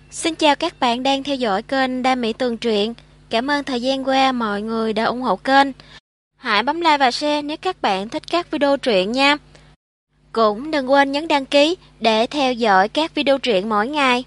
Xin chào các bạn đang theo dõi kênh Đam Mỹ Tường Truyện. Cảm ơn thời gian qua mọi người đã ủng hộ kênh. Hãy bấm like và share nếu các bạn thích các video truyện nha. Cũng đừng quên nhấn đăng ký để theo dõi các video truyện mỗi ngày.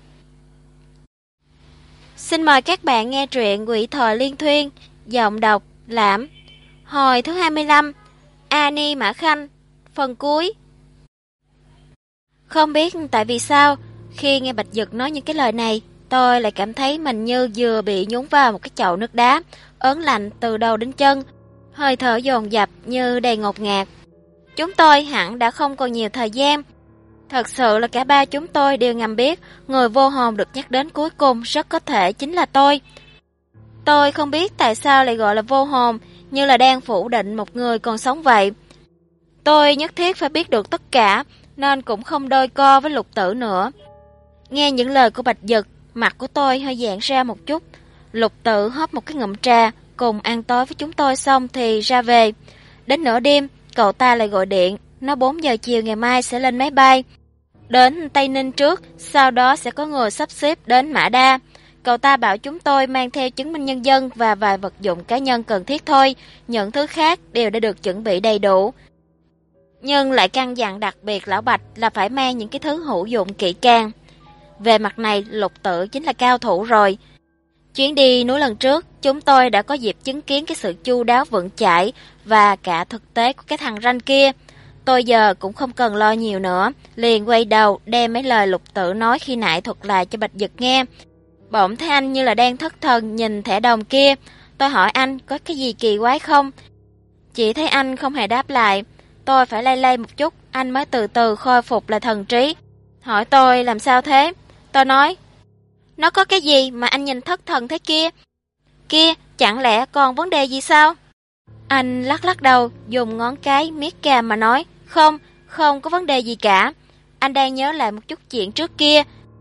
Xin mời các bạn nghe truyện Quỷ Thời Liên Thuyên, giọng đọc Lãm, hồi thứ 25, Ani Mã Khanh, phần cuối. Không biết tại vì sao, khi nghe Bạch Dực nói những cái lời này, tôi lại cảm thấy mình như vừa bị nhúng vào một cái chậu nước đá, ớn lạnh từ đầu đến chân, hơi thở dồn dập như đầy ngột ngạt. Chúng tôi hẳn đã không còn nhiều thời gian. Thật sự là cả ba chúng tôi đều ngầm biết người vô hồn được nhắc đến cuối cùng rất có thể chính là tôi. Tôi không biết tại sao lại gọi là vô hồn, như là đang phủ định một người còn sống vậy. Tôi nhất thiết phải biết được tất cả, nên cũng không đôi co với Lục Tử nữa. Nghe những lời của Bạch Dực, mặt của tôi hơi giãn ra một chút. Lục Tử hớp một cái ngụm trà, cùng ăn tối với chúng tôi xong thì ra về. Đến nửa đêm, cậu ta lại gọi điện, nói 4 giờ chiều ngày mai sẽ lên máy bay. Đến Tây Ninh trước, sau đó sẽ có người sắp xếp đến Mã Đa. Cậu ta bảo chúng tôi mang theo chứng minh nhân dân và vài vật dụng cá nhân cần thiết thôi, những thứ khác đều đã được chuẩn bị đầy đủ. Nhưng lại căn dặn đặc biệt lão Bạch là phải mang những cái thứ hữu dụng kỹ càng. Về mặt này, Lục Tử chính là cao thủ rồi. Chuyến đi núi lần trước, chúng tôi đã có dịp chứng kiến cái sự chu đáo vững chãi và cả thực tế của cái thằng ranh kia. Tôi giờ cũng không cần lo nhiều nữa, liền quay đầu đem mấy lời Lục Tử nói khi nãy thuật lại cho Bạch Dực nghe. Bỗng thấy anh như là đang thất thần nhìn thẻ đồng kia. Tôi hỏi anh có cái gì kỳ quái không? Chỉ thấy anh không hề đáp lại. Tôi phải lay lay một chút, anh mới từ từ khôi phục lại thần trí. Hỏi tôi làm sao thế? Tôi nói, nó có cái gì mà anh nhìn thất thần thế kia? Kia, chẳng lẽ còn vấn đề gì sao? Anh lắc lắc đầu, dùng ngón cái miết cằm mà nói, không có vấn đề gì cả. Anh đang nhớ lại một chút chuyện trước kia.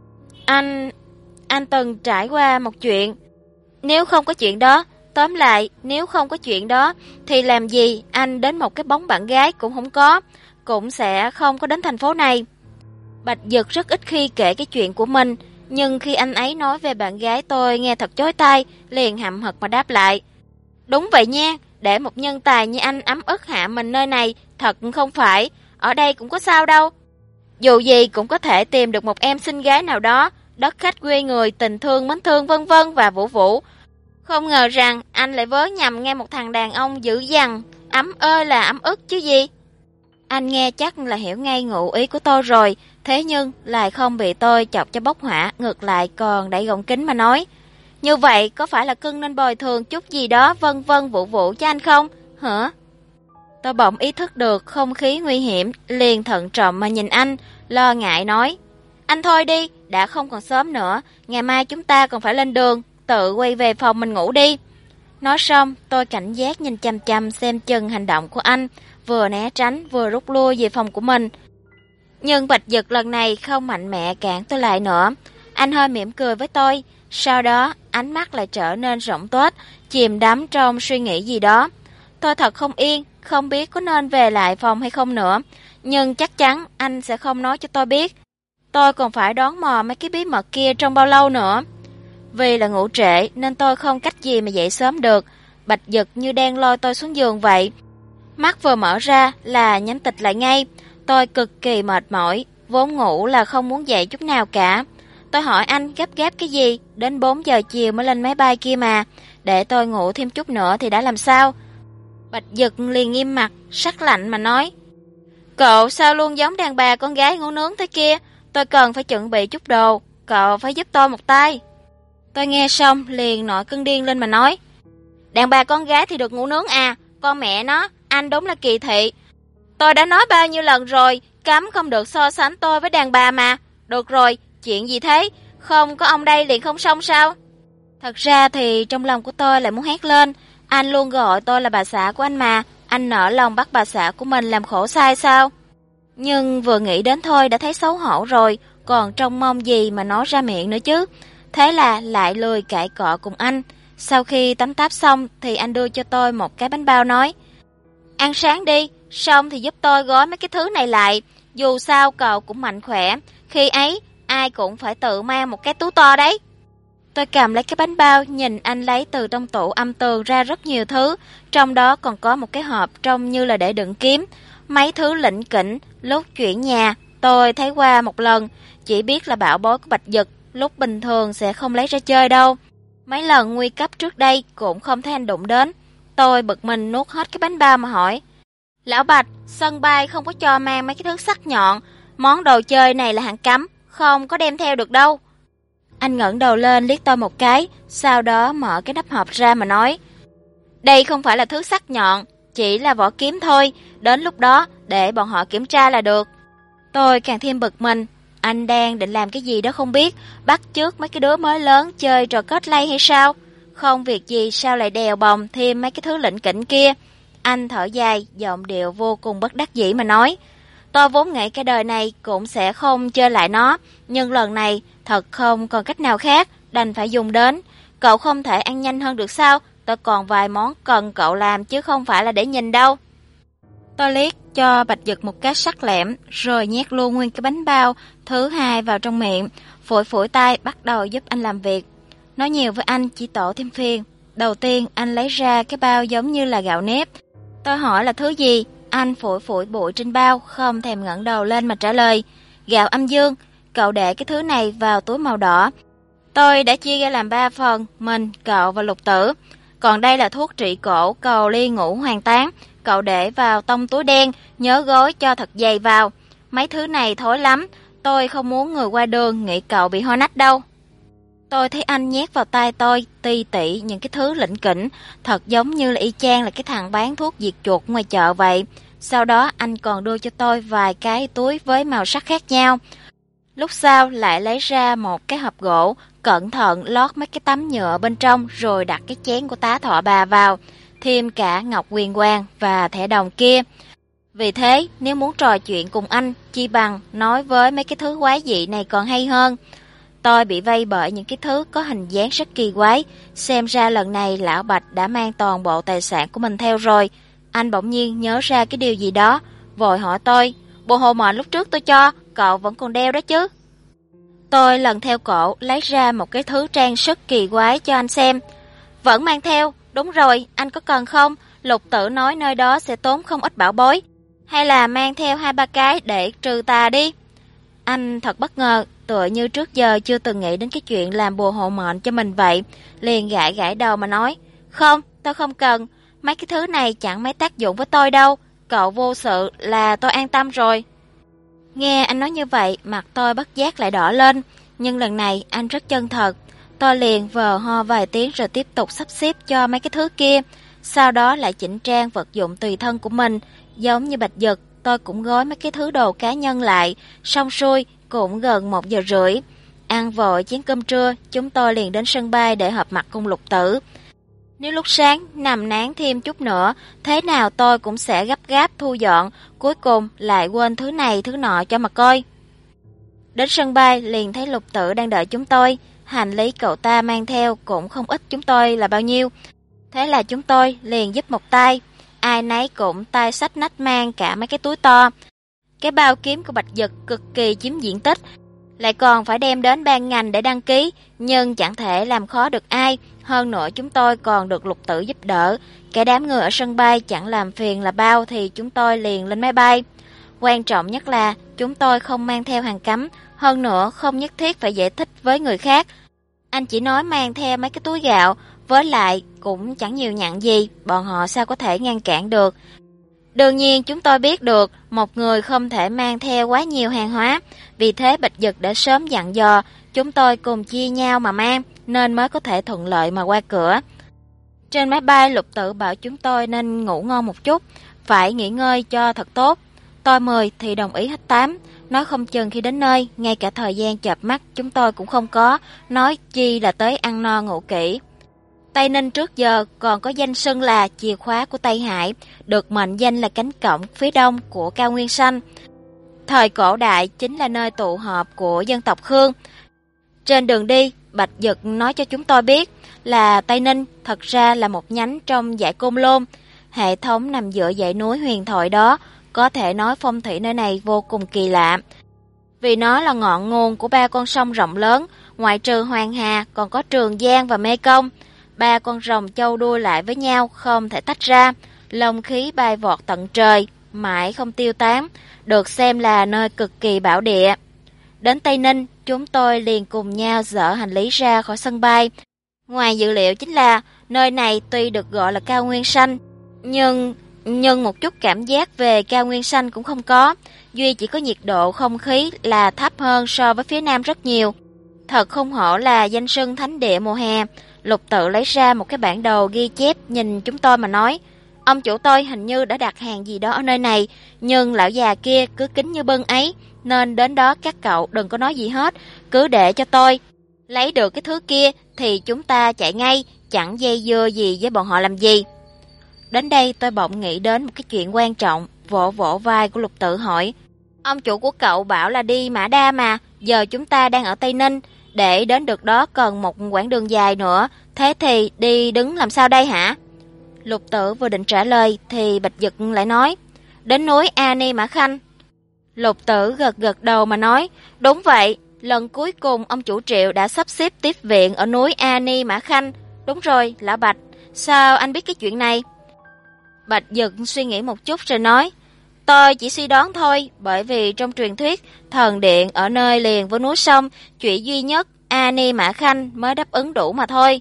Anh từng trải qua một chuyện. Nếu không có chuyện đó, tóm lại, nếu không có chuyện đó, thì làm gì anh đến một cái bóng bạn gái cũng không có, cũng sẽ không có đến thành phố này. Bạch Dực rất ít khi kể cái chuyện của mình, nhưng khi anh ấy nói về bạn gái tôi nghe thật chói tai, liền hậm hực mà đáp lại. Đúng vậy nha, để một nhân tài như anh ấm ức hạ mình nơi này, thật không phải, ở đây cũng có sao đâu. Dù gì cũng có thể tìm được một em xinh gái nào đó, đất khách quê người, tình thương, mến thương vân vân và vũ vũ. Không ngờ rằng anh lại vớ nhầm nghe một thằng đàn ông dữ dằn, ấm ơi là ấm ức chứ gì. Anh nghe chắc là hiểu ngay ngụ ý của tôi rồi, thế nhưng lại không bị tôi chọc cho bốc hỏa, ngược lại còn đẩy gọng kính mà nói. Như vậy có phải là cưng nên bồi thường chút gì đó vân vân vụ vụ cho anh không? Hả? Tôi bỗng ý thức được không khí nguy hiểm, liền thận trọng mà nhìn anh, lo ngại nói. Anh thôi đi, đã không còn sớm nữa, ngày mai chúng ta còn phải lên đường, tự quay về phòng mình ngủ đi. Nói xong, tôi cảnh giác nhìn chằm chằm xem chừng hành động của anh, vừa né tránh vừa rút lui về phòng của mình. Nhưng Bạch Dực lần này không mạnh mẽ cản tôi lại nữa. Anh hơi mỉm cười với tôi, sau đó ánh mắt lại trở nên rỗng tuếch, chìm đắm trong suy nghĩ gì đó. Tôi thật không yên, không biết có nên về lại phòng hay không nữa, nhưng chắc chắn anh sẽ không nói cho tôi biết. Tôi còn phải đoán mò mấy cái bí mật kia trong bao lâu nữa. Vì là ngủ trễ nên tôi không cách gì mà dậy sớm được. Bạch Dực như đang lôi tôi xuống giường vậy. Mắt vừa mở ra là nhắm tịt lại ngay. Tôi cực kỳ mệt mỏi, vốn ngủ là không muốn dậy chút nào cả. Tôi hỏi anh gấp gáp cái gì, đến 4 giờ chiều mới lên máy bay kia mà, để tôi ngủ thêm chút nữa thì đã làm sao? Bạch Dực liền nghiêm mặt, sắc lạnh mà nói. Cậu sao luôn giống đàn bà con gái ngủ nướng thế kia, tôi cần phải chuẩn bị chút đồ, cậu phải giúp tôi một tay. Tôi nghe xong liền nổi cơn điên lên mà nói. Đàn bà con gái thì được ngủ nướng à, con mẹ nó, anh đúng là kỳ thị. Tôi đã nói bao nhiêu lần rồi, cấm không được so sánh tôi với đàn bà mà. Được rồi, chuyện gì thế, không có ông đây liền không xong sao? Thật ra thì trong lòng của tôi lại muốn hét lên. Anh luôn gọi tôi là bà xã của anh mà, anh nỡ lòng bắt bà xã của mình làm khổ sai sao? Nhưng vừa nghĩ đến thôi đã thấy xấu hổ rồi, còn trông mong gì mà nói ra miệng nữa chứ. Thế là lại lười cãi cọ cùng anh. Sau khi tắm táp xong thì anh đưa cho tôi một cái bánh bao nói. Ăn sáng đi, xong thì giúp tôi gói mấy cái thứ này lại. Dù sao cậu cũng mạnh khỏe, khi ấy ai cũng phải tự mang một cái túi to đấy. Tôi cầm lấy cái bánh bao, nhìn anh lấy từ trong tủ âm tường ra rất nhiều thứ, trong đó còn có một cái hộp trông như là để đựng kiếm. Mấy thứ lỉnh kỉnh, lúc chuyển nhà, tôi thấy qua một lần, chỉ biết là bảo bối của Bạch Dực, lúc bình thường sẽ không lấy ra chơi đâu. Mấy lần nguy cấp trước đây cũng không thấy anh đụng đến. Tôi bực mình nuốt hết cái bánh bao mà hỏi: Lão Bạch, sân bay không có cho mang mấy cái thứ sắc nhọn, món đồ chơi này là hàng cấm, không có đem theo được đâu. Anh ngẩng đầu lên liếc tôi một cái, sau đó mở cái nắp hộp ra mà nói: Đây không phải là thứ sắc nhọn, chỉ là vỏ kiếm thôi, đến lúc đó để bọn họ kiểm tra là được. Tôi càng thêm bực mình, anh đang định làm cái gì đó không biết, bắt chước mấy cái đứa mới lớn chơi trò cosplay hay sao? Không việc gì sao lại đèo bồng thêm mấy cái thứ lỉnh kỉnh kia. Anh thở dài, giọng điệu vô cùng bất đắc dĩ mà nói: Tôi vốn nghĩ cái đời này cũng sẽ không chơi lại nó, nhưng lần này thật không còn cách nào khác, đành phải dùng đến. Cậu không thể ăn nhanh hơn được sao? Tôi còn vài món cần cậu làm chứ không phải là để nhìn đâu. Tôi liếc cho Bạch Dực một cái sắc lẹm, rồi nhét luôn nguyên cái bánh bao thứ hai vào trong miệng, phủi phủi tay bắt đầu giúp anh làm việc. Nói nhiều với anh chỉ tổ thêm phiền. Đầu tiên anh lấy ra cái bao giống như là gạo nếp. Tôi hỏi là thứ gì, anh phủi phủi bụi trên bao, không thèm ngẩng đầu lên mà trả lời: Gạo âm dương. Cậu để cái thứ này vào túi màu đỏ. Tôi đã chia ra làm 3 phần, mình, cậu và Lục Tử. Còn đây là thuốc trị cổ cầu ly ngũ hoàng tán. Cậu để vào tông túi đen, nhớ gói cho thật dày vào. Mấy thứ này thối lắm, tôi không muốn người qua đường nghĩ cậu bị ho nách đâu. Tôi thấy anh nhét vào tay tôi ti tỉ những cái thứ lỉnh kỉnh, thật giống như là y chang là cái thằng bán thuốc diệt chuột ngoài chợ vậy. Sau đó anh còn đưa cho tôi vài cái túi với màu sắc khác nhau. Lúc sau lại lấy ra một cái hộp gỗ, cẩn thận lót mấy cái tấm nhựa bên trong rồi đặt cái chén của tá thọ bà vào, thêm cả ngọc huyền quang và thẻ đồng kia. Vì thế, nếu muốn trò chuyện cùng anh, chi bằng nói với mấy cái thứ quái dị này còn hay hơn. Tôi bị vây bởi những cái thứ có hình dáng rất kỳ quái, xem ra lần này Lão Bạch đã mang toàn bộ tài sản của mình theo rồi. Anh bỗng nhiên nhớ ra cái điều gì đó, vội hỏi tôi: Bộ hồ mệnh lúc trước tôi cho, cậu vẫn còn đeo đó chứ? Tôi lần theo cổ, lấy ra một cái thứ trang sức kỳ quái cho anh xem. Vẫn mang theo, đúng rồi, anh có cần không? Lục Tử nói nơi đó sẽ tốn không ít bảo bối. Hay là mang theo 2-3 cái để trừ tà đi? Anh thật bất ngờ, tựa như trước giờ chưa từng nghĩ đến cái chuyện làm bùa hộ mệnh cho mình vậy. Liền gãi gãi đầu mà nói: Không, tôi không cần, mấy cái thứ này chẳng mấy tác dụng với tôi đâu. Cậu vô sự là tôi an tâm rồi. Nghe anh nói như vậy, mặt tôi bất giác lại đỏ lên. Nhưng lần này anh rất chân thật. Tôi liền vờ ho vài tiếng rồi tiếp tục sắp xếp cho mấy cái thứ kia. Sau đó lại chỉnh trang vật dụng tùy thân của mình. Giống như Bạch Dực, tôi cũng gói mấy cái thứ đồ cá nhân lại. Xong xuôi cũng gần 1 giờ rưỡi. Ăn vội chén cơm trưa, chúng tôi liền đến sân bay để họp mặt cùng Lục Tử. Nếu lúc sáng nằm nán thêm chút nữa, thế nào tôi cũng sẽ gấp gáp thu dọn, cuối cùng lại quên thứ này thứ nọ cho mà coi. Đến sân bay liền thấy Lục Tử đang đợi chúng tôi, hành lý cậu ta mang theo cũng không ít chúng tôi là bao nhiêu. Thế là chúng tôi liền giúp một tay, ai nấy cũng tay xách nách mang cả mấy cái túi to. Cái bao kiếm của Bạch Dực cực kỳ chiếm diện tích, lại còn phải đem đến ban ngành để đăng ký, nhưng chẳng thể làm khó được ai. Hơn nữa chúng tôi còn được Lục Tử giúp đỡ. Cái đám người ở sân bay chẳng làm phiền là bao thì chúng tôi liền lên máy bay. Quan trọng nhất là chúng tôi không mang theo hàng cấm, hơn nữa không nhất thiết phải giải thích với người khác. Anh chỉ nói mang theo mấy cái túi gạo, với lại cũng chẳng nhiều nhặn gì, bọn họ sao có thể ngăn cản được. Đương nhiên chúng tôi biết được một người không thể mang theo quá nhiều hàng hóa, vì thế Bạch Dực đã sớm dặn dò chúng tôi cùng chia nhau mà mang, nên mới có thể thuận lợi mà qua cửa. Trên máy bay Lục Tử bảo chúng tôi nên ngủ ngon một chút, phải nghỉ ngơi cho thật tốt. Tôi 10 thì đồng ý hết 8, nói không chừng khi đến nơi, ngay cả thời gian chợp mắt chúng tôi cũng không có, nói chi là tới ăn no ngủ kỹ. Tây Ninh trước giờ còn có danh xưng là chìa khóa của Tây Hải, được mệnh danh là cánh cổng phía đông của cao nguyên xanh. Thời cổ đại chính là nơi tụ họp của dân tộc Khương. Trên đường đi, Bạch Dực nói cho chúng tôi biết là Tây Ninh thật ra là một nhánh trong dãy Côn Lôn. Hệ thống nằm giữa dãy núi huyền thoại đó, có thể nói phong thủy nơi này vô cùng kỳ lạ. vì nó là ngọn nguồn của ba con sông rộng lớn, ngoại trừ Hoàng Hà còn có Trường Giang và Mê Công. Ba con rồng châu đuôi lại với nhau không thể tách ra, long khí bay vọt tận trời, mãi không tiêu tán, được xem là nơi cực kỳ bảo địa. Đến Tây Ninh, chúng tôi liền cùng nhau dỡ hành lý ra khỏi sân bay. Ngoài dự liệu chính là nơi này tuy được gọi là cao nguyên xanh, nhưng một chút cảm giác về cao nguyên xanh cũng không có. Duy chỉ có nhiệt độ không khí là thấp hơn so với phía Nam rất nhiều. Thật không hổ là danh xưng thánh địa mùa hè. Lục Tự lấy ra một cái bản đồ ghi chép nhìn chúng tôi mà nói: ông chủ tôi hình như đã đặt hàng gì đó ở nơi này, nhưng lão già kia cứ kín như bưng ấy, nên đến đó các cậu đừng có nói gì hết, cứ để cho tôi. Lấy được cái thứ kia thì chúng ta chạy ngay, chẳng dây dưa gì với bọn họ làm gì. Đến đây tôi bỗng nghĩ đến một cái chuyện quan trọng, vỗ vỗ vai của Lục Tự hỏi: ông chủ của cậu bảo là đi Mã Đa mà, giờ chúng ta đang ở Tây Ninh, để đến được đó cần một quãng đường dài nữa, thế thì đi đứng làm sao đây hả? Lục Tự vừa định trả lời thì Bạch Dực lại nói: đến núi A Ni Mã Khanh. Lục Tự gật gật đầu mà nói: đúng vậy, lần cuối cùng ông chủ Triệu đã sắp xếp tiếp viện ở núi A Ni Mã Khanh. Đúng rồi, lão Bạch, sao anh biết cái chuyện này? Bạch Dực suy nghĩ một chút rồi nói: tôi chỉ suy đoán thôi, bởi vì trong truyền thuyết thần điện ở nơi liền với núi sông, chuyện duy nhất A Ni Mã Khanh mới đáp ứng đủ mà thôi.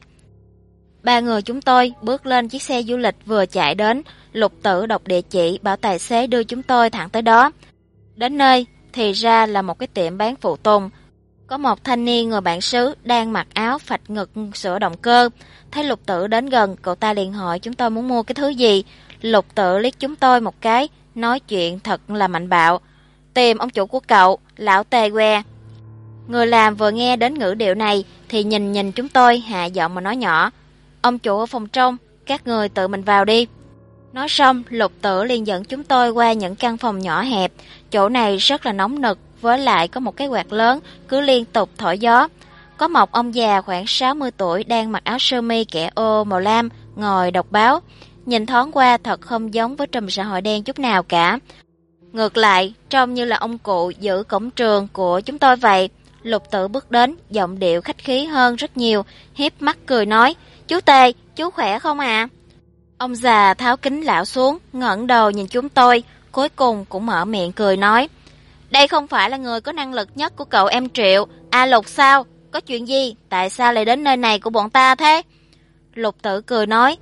Ba người chúng tôi bước lên chiếc xe du lịch vừa chạy đến. Lục Tự đọc địa chỉ bảo tài xế đưa chúng tôi thẳng tới đó. Đến nơi thì ra là một cái tiệm bán phụ tùng. Có một thanh niên người bản xứ đang mặc áo phạch ngực sửa động cơ. Thấy Lục Tự đến gần, cậu ta liền hỏi chúng tôi muốn mua cái thứ gì. Lục Tự liếc chúng tôi một cái, nói chuyện thật là mạnh bạo: tìm ông chủ của cậu, lão Tề Que. Người làm vừa nghe đến ngữ điệu này thì nhìn chúng tôi, hạ giọng mà nói nhỏ: ông chủ ở phòng trong, các người tự mình vào đi. Nói xong, Lục Tự liền dẫn chúng tôi qua những căn phòng nhỏ hẹp. Chỗ này rất là nóng nực, với lại có một cái quạt lớn cứ liên tục thổi gió. Có một ông già khoảng 60 tuổi đang mặc áo sơ mi kẻ ô màu lam, ngồi đọc báo. Nhìn thoáng qua thật không giống với trùm xã hội đen chút nào cả. Ngược lại, trông như là ông cụ giữ cổng trường của chúng tôi vậy. Lục Tự bước đến, giọng điệu khách khí hơn rất nhiều, hiếp mắt cười nói: chú Tề, chú khỏe không ạ? Ông già tháo kính lão xuống, ngẩng đầu nhìn chúng tôi, cuối cùng cũng mở miệng cười nói: đây không phải là người có năng lực nhất của cậu em Triệu, Lục sao? Có chuyện gì? Tại sao lại đến nơi này của bọn ta thế? Lục Tự cười nói: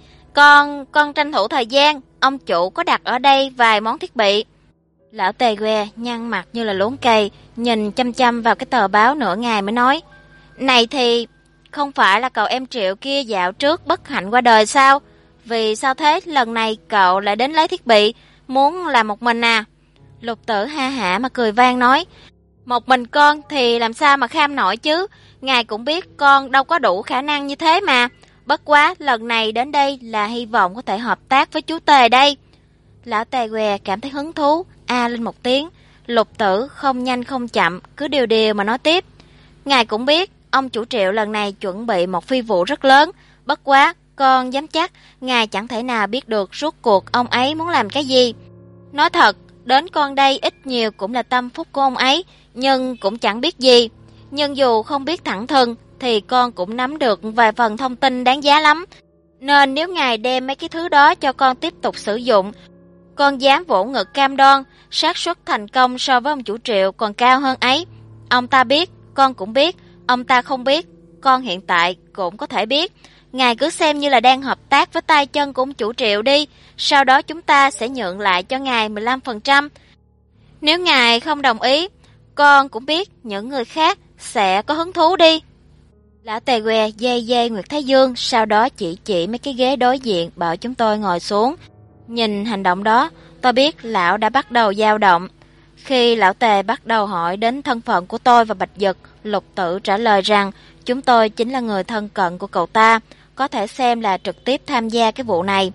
con tranh thủ thời gian, ông chủ có đặt ở đây vài món thiết bị. Lão Tề Que nhăn mặt như là luống cây, nhìn chăm chăm vào cái tờ báo nửa ngày mới nói: này thì không phải là cậu em Triệu kia dạo trước bất hạnh qua đời sao? Vì sao thế, lần này cậu lại đến lấy thiết bị, muốn làm một mình à? Lục Tự ha hả mà cười vang nói: một mình con thì làm sao mà kham nổi chứ, ngài cũng biết con đâu có đủ khả năng như thế mà. Bất quá lần này đến đây là hy vọng có thể hợp tác với chú Tề đây. Lão Tề Que cảm thấy hứng thú, lên một tiếng. Lục Tự không nhanh không chậm, cứ điều điều mà nói tiếp: ngài cũng biết ông chủ Triệu lần này chuẩn bị một phi vụ rất lớn, bất quá con dám chắc ngài chẳng thể nào biết được rốt cuộc ông ấy muốn làm cái gì. Nói thật, đến con đây ít nhiều cũng là tâm phúc của ông ấy, nhưng cũng chẳng biết gì. Nhưng dù không biết thẳng thừng thì con cũng nắm được vài phần thông tin đáng giá lắm. Nên nếu ngài đem mấy cái thứ đó cho con tiếp tục sử dụng, con dám vỗ ngực cam đoan xác suất thành công so với ông chủ Triệu còn cao hơn ấy. Ông ta biết, con cũng biết, ông ta không biết, con hiện tại cũng có thể biết. Ngài cứ xem như là đang hợp tác với tay chân của ông chủ Triệu đi, sau đó chúng ta sẽ nhượng lại cho ngài 15%. Nếu ngài không đồng ý, con cũng biết những người khác sẽ có hứng thú đi. Lão Tề Que dây Nguyệt Thái Dương, sau đó chỉ mấy cái ghế đối diện bảo chúng tôi ngồi xuống. Nhìn hành động đó, tôi biết lão đã bắt đầu dao động. Khi lão Tề bắt đầu hỏi đến thân phận của tôi và Bạch Dực, Lục Tự trả lời rằng chúng tôi chính là người thân cận của cậu ta, có thể xem là trực tiếp tham gia cái vụ này.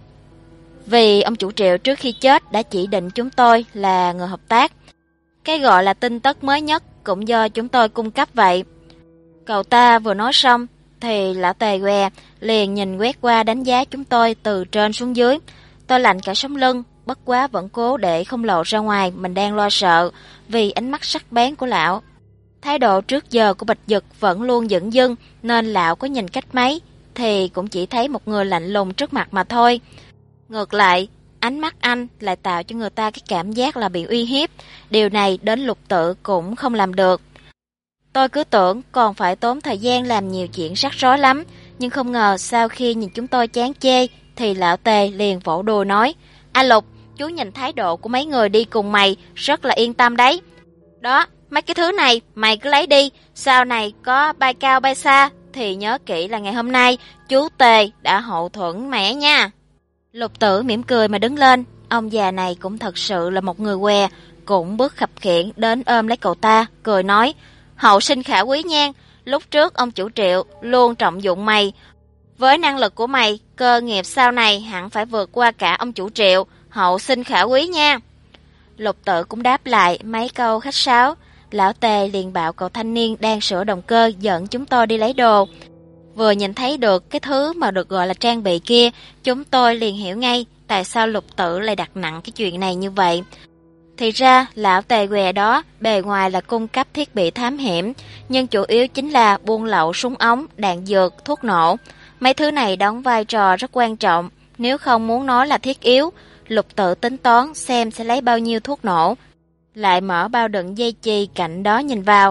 Vì ông chủ Triệu trước khi chết đã chỉ định chúng tôi là người hợp tác. Cái gọi là tin tức mới nhất cũng do chúng tôi cung cấp vậy. Cậu ta vừa nói xong thì lão Tề Que liền nhìn quét qua đánh giá chúng tôi từ trên xuống dưới. Tôi lạnh cả sống lưng, bất quá vẫn cố để không lộ ra ngoài mình đang lo sợ vì ánh mắt sắc bén của lão. Thái độ trước giờ của Bạch Dực vẫn luôn dửng dưng, nên lão có nhìn cách mấy thì cũng chỉ thấy một người lạnh lùng trước mặt mà thôi. Ngược lại, ánh mắt anh lại tạo cho người ta cái cảm giác là bị uy hiếp. Điều này đến Lục Tự cũng không làm được. Tôi cứ tưởng còn phải tốn thời gian làm nhiều chuyện rắc rối lắm, nhưng không ngờ sau khi nhìn chúng tôi chán chê thì lão Tề liền vỗ đùi nói: "A Lục, chú nhìn thái độ của mấy người đi cùng mày rất là yên tâm đấy. Đó, mấy cái thứ này mày cứ lấy đi, sau này có bay cao bay xa thì nhớ kỹ là ngày hôm nay chú Tề đã hậu thuẫn mẹ nha." Lục Tử mỉm cười mà đứng lên, ông già này cũng thật sự là một người què, cũng bước khập khiễng đến ôm lấy cậu ta, cười nói: "Hậu sinh khả quý nhan, lúc trước ông chủ Triệu luôn trọng dụng mày. Với năng lực của mày, cơ nghiệp sau này hẳn phải vượt qua cả ông chủ Triệu, hậu sinh khả quý nha." Lục Tự cũng đáp lại mấy câu khách sáo. Lão Tề liền bảo cậu thanh niên đang sửa động cơ dẫn chúng tôi đi lấy đồ. Vừa nhìn thấy được cái thứ mà được gọi là trang bị kia, chúng tôi liền hiểu ngay tại sao Lục Tự lại đặt nặng cái chuyện này như vậy. Thì ra, lão Tề què đó bề ngoài là cung cấp thiết bị thám hiểm, nhưng chủ yếu chính là buôn lậu súng ống, đạn dược, thuốc nổ. Mấy thứ này đóng vai trò rất quan trọng, nếu không muốn nói là thiết yếu. Lục Tự tính toán xem sẽ lấy bao nhiêu thuốc nổ, lại mở bao đựng dây chì cạnh đó nhìn vào.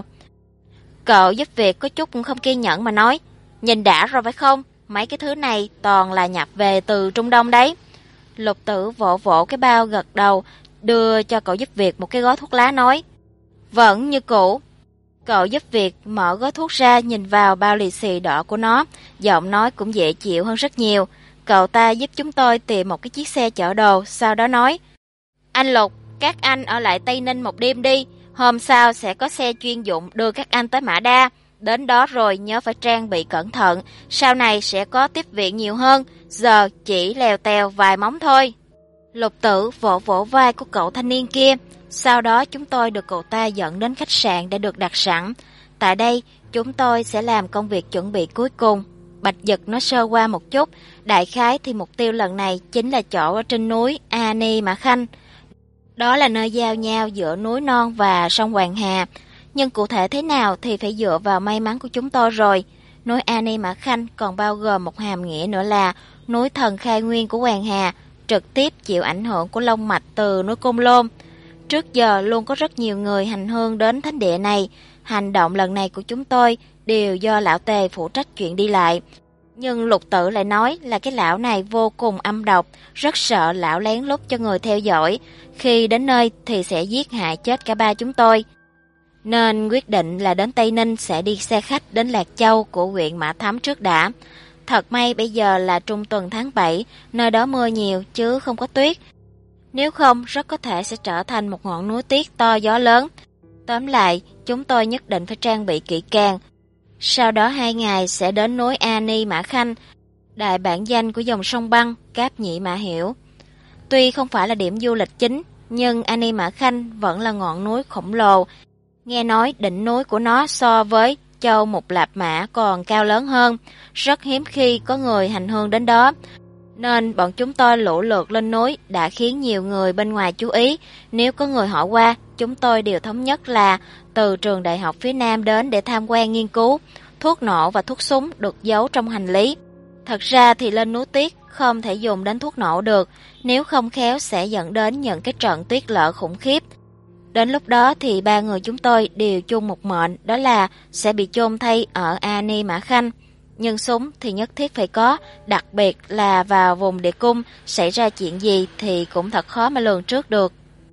Cậu giúp việc có chút cũng không kiên nhẫn mà nói: "Nhìn đã rồi phải không? Mấy cái thứ này toàn là nhập về từ Trung Đông đấy." Lục Tử vỗ vỗ cái bao gật đầu, đưa cho cậu giúp việc một cái gói thuốc lá nói: "Vẫn như cũ." Cậu giúp việc mở gói thuốc ra nhìn vào bao lì xì đỏ của nó, giọng nói cũng dễ chịu hơn rất nhiều. Cậu ta giúp chúng tôi tìm một cái chiếc xe chở đồ, sau đó nói: "Anh Lục, các anh ở lại Tây Ninh một đêm đi, hôm sau sẽ có xe chuyên dụng đưa các anh tới Mã Đa. Đến đó rồi nhớ phải trang bị cẩn thận, sau này sẽ có tiếp viện nhiều hơn, giờ chỉ lèo tèo vài móng thôi." Lục Tử vỗ vỗ vai của cậu thanh niên kia, sau đó chúng tôi được cậu ta dẫn đến khách sạn đã được đặt sẵn. Tại đây, chúng tôi sẽ làm công việc chuẩn bị cuối cùng. Bạch Dực nói sơ qua một chút, đại khái thì mục tiêu lần này chính là chỗ ở trên núi A Ni Mã Khanh. Đó là nơi giao nhau giữa núi non và sông Hoàng Hà, nhưng cụ thể thế nào thì phải dựa vào may mắn của chúng tôi rồi. Núi A Ni Mã Khanh còn bao gồm một hàm nghĩa nữa là núi thần khai nguyên của Hoàng Hà, trực tiếp chịu ảnh hưởng của long mạch từ núi Côn Lôn. Trước giờ luôn có rất nhiều người hành hương đến thánh địa này. Hành động lần này của chúng tôi đều do lão Tề phụ trách chuyện đi lại. Nhưng Lục Tự lại nói là cái lão này vô cùng âm độc, rất sợ lão lén lút cho người theo dõi. Khi đến nơi thì sẽ giết hại chết cả ba chúng tôi. Nên quyết định là đến Tây Ninh sẽ đi xe khách đến Lạc Châu của huyện Mã Thắm trước đã. Thật may bây giờ là trung tuần tháng 7, nơi đó mưa nhiều chứ không có tuyết. Nếu không, rất có thể sẽ trở thành một ngọn núi tuyết to gió lớn. Tóm lại, chúng tôi nhất định phải trang bị kỹ càng. Sau đó 2 ngày sẽ đến núi A Ni Mã Khanh, đại bản danh của dòng sông băng Cáp Nhĩ Mã Hiểu. Tuy không phải là điểm du lịch chính, nhưng A Ni Mã Khanh vẫn là ngọn núi khổng lồ. Nghe nói đỉnh núi của nó so với Châu Mục Lạp Mã còn cao lớn hơn, rất hiếm khi có người hành hương đến đó. Nên bọn chúng tôi lũ lượt lên núi đã khiến nhiều người bên ngoài chú ý. Nếu có người hỏi qua, chúng tôi đều thống nhất là từ trường đại học phía Nam đến để tham quan nghiên cứu. Thuốc nổ và thuốc súng được giấu trong hành lý. Thật ra thì lên núi tuyết không thể dùng đến thuốc nổ được, nếu không khéo sẽ dẫn đến những cái trận tuyết lở khủng khiếp. Đến lúc đó thì 3 người chúng tôi đều chung một mệnh, đó là sẽ bị chôn thay ở A Ni Mã Khanh. Nhưng súng thì nhất thiết phải có, đặc biệt là vào vùng địa cung xảy ra chuyện gì thì cũng thật khó mà lường trước được.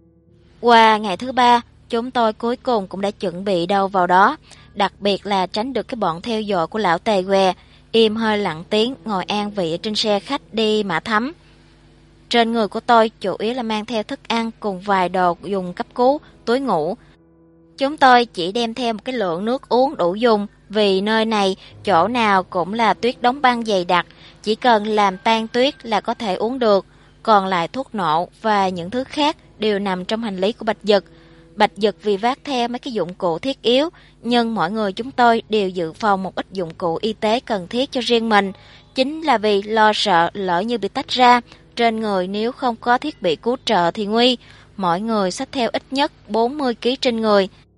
Qua ngày thứ 3, chúng tôi cuối cùng cũng đã chuẩn bị đâu vào đó, đặc biệt là tránh được cái bọn theo dõi của lão Tề què, im hơi lặng tiếng ngồi an vị trên xe khách đi Mã Thắm. Trên người của tôi chủ yếu là mang theo thức ăn cùng vài đồ dùng cấp cứu, túi ngủ. Chúng tôi chỉ đem theo một cái lượng nước uống đủ dùng, vì nơi này chỗ nào cũng là tuyết đóng băng dày đặc, chỉ cần làm tan tuyết là có thể uống được, còn lại thuốc nổ và những thứ khác đều nằm trong hành lý của Bạch Dực. Bạch Dực vì vác theo mấy cái dụng cụ thiết yếu, nhưng mọi người chúng tôi đều dự phòng một ít dụng cụ y tế cần thiết cho riêng mình, chính là vì lo sợ lỡ như bị tách ra, trên người nếu không có thiết bị cứu trợ thì nguy. Mỗi người xách theo ít nhất 40 kg trên người.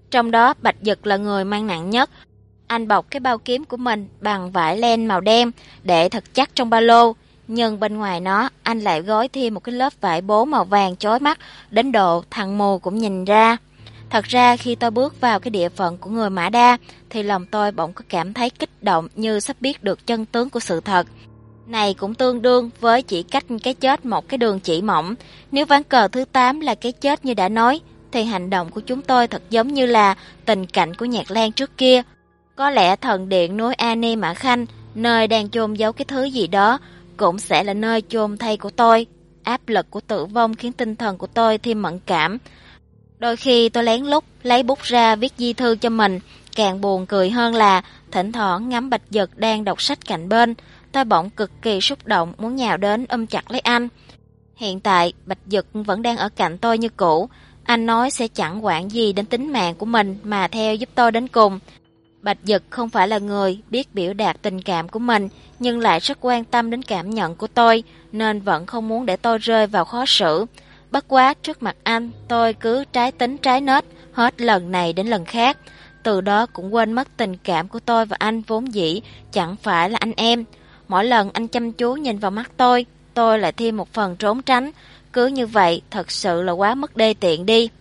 Trong đó Bạch Dực là người mang nặng nhất. Anh bọc cái bao kiếm của mình bằng vải len màu đen để thật chắc trong ba lô, nhưng bên ngoài nó anh lại gói thêm một cái lớp vải bố màu vàng chói mắt đến độ thằng mù cũng nhìn ra. Thật ra khi tôi bước vào cái địa phận của người Mã Đa thì lòng tôi bỗng có cảm thấy kích động như sắp biết được chân tướng của sự thật. Này cũng tương đương với chỉ cách cái chết một cái đường chỉ mỏng. Nếu ván cờ thứ 8 là cái chết như đã nói, thì hành động của chúng tôi thật giống như là tình cảnh của Nhạc Lan trước kia. Có lẽ thần điện núi Ani Mã Khanh, nơi đang chôn giấu cái thứ gì đó, cũng sẽ là nơi chôn thây của tôi. Áp lực của tử vong khiến tinh thần của tôi thêm mẫn cảm. Đôi khi tôi lén lút lấy bút ra viết di thư cho mình. Càng buồn cười hơn là thỉnh thoảng ngắm Bạch Dực đang đọc sách cạnh bên, tôi bỗng cực kỳ xúc động muốn nhào đến ôm chặt lấy anh. Hiện tại Bạch Dực vẫn đang ở cạnh tôi như cũ. Anh nói sẽ chẳng quản gì đến tính mạng của mình mà theo giúp tôi đến cùng. Bạch Dực không phải là người biết biểu đạt tình cảm của mình, nhưng lại rất quan tâm đến cảm nhận của tôi, nên vẫn không muốn để tôi rơi vào khó xử. Bất quá trước mặt anh, tôi cứ trái tính trái nết, hết lần này đến lần khác. Từ đó cũng quên mất tình cảm của tôi và anh vốn dĩ chẳng phải là anh em. Mỗi lần anh chăm chú nhìn vào mắt tôi lại thêm một phần trốn tránh. Cứ như vậy thật sự là quá mất đê tiện đi.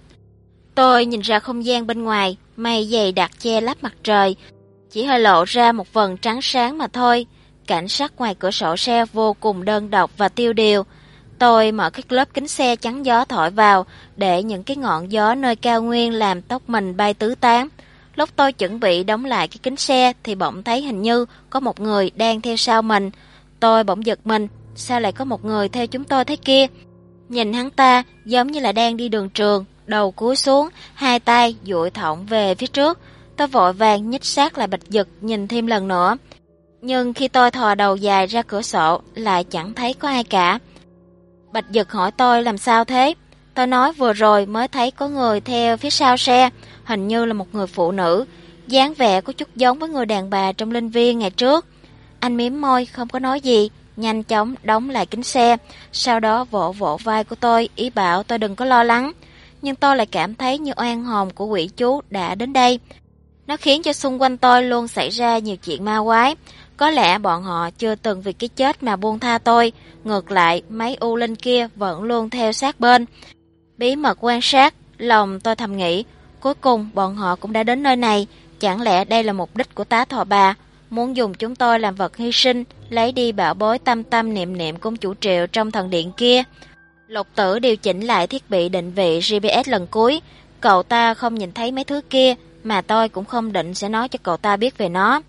Tôi nhìn ra không gian bên ngoài, mây dày đặc che lấp mặt trời, chỉ hơi lộ ra một vầng trắng sáng mà thôi. Cảnh sắc ngoài cửa sổ xe vô cùng đơn độc và tiêu điều. Tôi mở cái lớp kính xe chắn gió thổi vào, để những cái ngọn gió nơi cao nguyên làm tóc mình bay tứ tán. Lúc tôi chuẩn bị đóng lại cái kính xe thì bỗng thấy hình như có một người đang theo sau mình. Tôi bỗng giật mình, sao lại có một người theo chúng tôi thế kia? Nhìn hắn ta giống như là đang đi đường trường, đầu cúi xuống, hai tay duỗi thõng về phía trước. Tôi vội vàng nhích sát lại Bạch Dực nhìn thêm lần nữa. Nhưng khi tôi thò đầu dài ra cửa sổ lại chẳng thấy có ai cả. Bạch Dực hỏi tôi làm sao thế? Tôi nói vừa rồi mới thấy có người theo phía sau xe, hình như là một người phụ nữ, dáng vẻ có chút giống với người đàn bà trong Linh Viên ngày trước. Anh mím môi không có nói gì, nhanh chóng đóng lại kính xe, sau đó vỗ vỗ vai của tôi, ý bảo tôi đừng có lo lắng. Nhưng tôi lại cảm thấy như oan hồn của quỷ chú đã đến đây. Nó khiến cho xung quanh tôi luôn xảy ra nhiều chuyện ma quái. Có lẽ bọn họ chưa từng vì cái chết mà buông tha tôi, ngược lại mấy u linh kia vẫn luôn theo sát bên. Bí mật quan sát, lòng tôi thầm nghĩ, cuối cùng bọn họ cũng đã đến nơi này, chẳng lẽ đây là mục đích của tá Thọ Bà, muốn dùng chúng tôi làm vật hy sinh, lấy đi bảo bối tâm tâm niệm niệm công chủ Triệu trong thần điện kia. Lục Tử điều chỉnh lại thiết bị định vị GPS lần cuối, cậu ta không nhìn thấy mấy thứ kia, mà tôi cũng không định sẽ nói cho cậu ta biết về nó.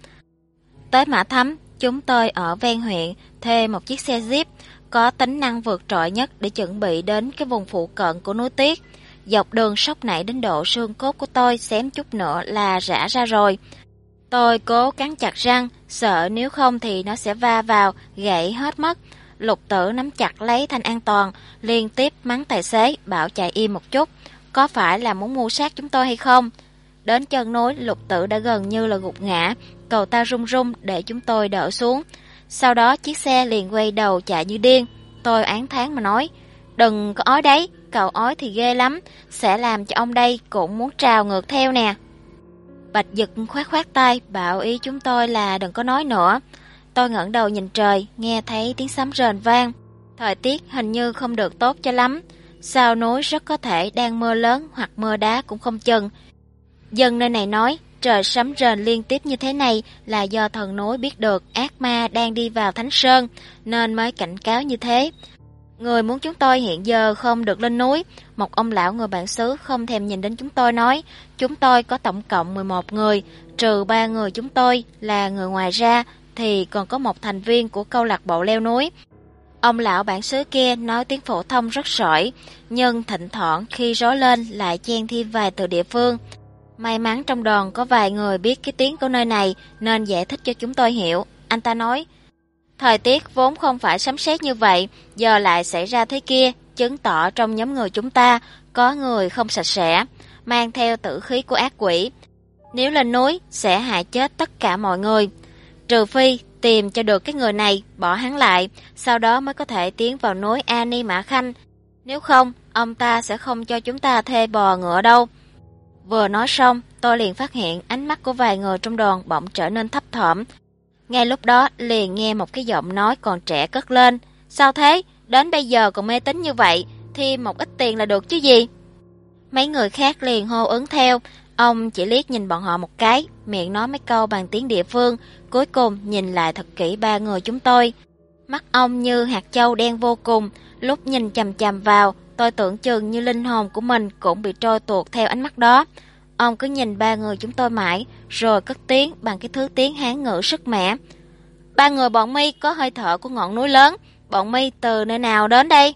Tới Mã Thấm, chúng tôi ở ven huyện thuê một chiếc xe Jeep có tính năng vượt trội nhất để chuẩn bị đến cái vùng phụ cận của núi Tiết. Dọc đường sốc nảy đến độ xương cốt của tôi xém chút nữa là rã ra rồi. Tôi cố cắn chặt răng, sợ nếu không thì nó sẽ va vào, gãy hết mất. Lục Tử nắm chặt lấy thanh an toàn, liên tiếp mắng tài xế, bảo chạy im một chút. Có phải là muốn mưu sát chúng tôi hay không? Đến chân núi, Lục Tử đã gần như là gục ngã, cậu ta run run để chúng tôi đỡ xuống. Sau đó chiếc xe liền quay đầu chạy như điên. Tôi oán thán mà nói, đừng có ói đấy, cậu ói thì ghê lắm, sẽ làm cho ông đây cũng muốn trào ngược theo nè. Bạch Dực khoát khoát tay, bảo ý chúng tôi là đừng có nói nữa. Tôi ngẩng đầu nhìn trời, nghe thấy tiếng sấm rền vang. Thời tiết hình như không được tốt cho lắm. Sao núi rất có thể đang mưa lớn hoặc mưa đá cũng không chừng. Dân nơi này nói, trời sấm rền liên tiếp như thế này là do thần núi biết được ác ma đang đi vào Thánh Sơn, nên mới cảnh cáo như thế. Người muốn chúng tôi hiện giờ không được lên núi. Một ông lão người bản xứ không thèm nhìn đến chúng tôi nói, chúng tôi có tổng cộng 11 người, trừ 3 người chúng tôi là người ngoài ra, thì còn có một thành viên của câu lạc bộ leo núi. Ông lão bản xứ kia nói tiếng phổ thông rất sỏi, nhưng thỉnh thoảng khi rối lên lại chen thêm vài từ địa phương. May mắn trong đoàn có vài người biết cái tiếng của nơi này nên giải thích cho chúng tôi hiểu. Anh ta nói, thời tiết vốn không phải sấm sét như vậy, giờ lại xảy ra thế kia, chứng tỏ trong nhóm người chúng ta có người không sạch sẽ, mang theo tử khí của ác quỷ. Nếu lên núi sẽ hại chết tất cả mọi người, trừ phi tìm cho được cái người này, bỏ hắn lại, sau đó mới có thể tiến vào núi Ani Mã Khanh. Nếu không, ông ta sẽ không cho chúng ta thuê bò ngựa đâu. Vừa nói xong, tôi liền phát hiện ánh mắt của vài người trong đoàn bỗng trở nên thấp thỏm. Ngay lúc đó liền nghe một cái giọng nói còn trẻ cất lên. Sao thế? Đến bây giờ còn mê tín như vậy, thêm một ít tiền là được chứ gì? Mấy người khác liền hô ứng theo. Ông chỉ liếc nhìn bọn họ một cái, miệng nói mấy câu bằng tiếng địa phương, cuối cùng nhìn lại thật kỹ ba người chúng tôi. Mắt ông như hạt châu đen vô cùng, lúc nhìn chằm chằm vào, tôi tưởng chừng như linh hồn của mình cũng bị trôi tuột theo ánh mắt đó. Ông cứ nhìn ba người chúng tôi mãi, rồi cất tiếng bằng cái thứ tiếng Hán ngữ sức mẻ. Ba người bọn mi có hơi thở của ngọn núi lớn, bọn mi từ nơi nào đến đây?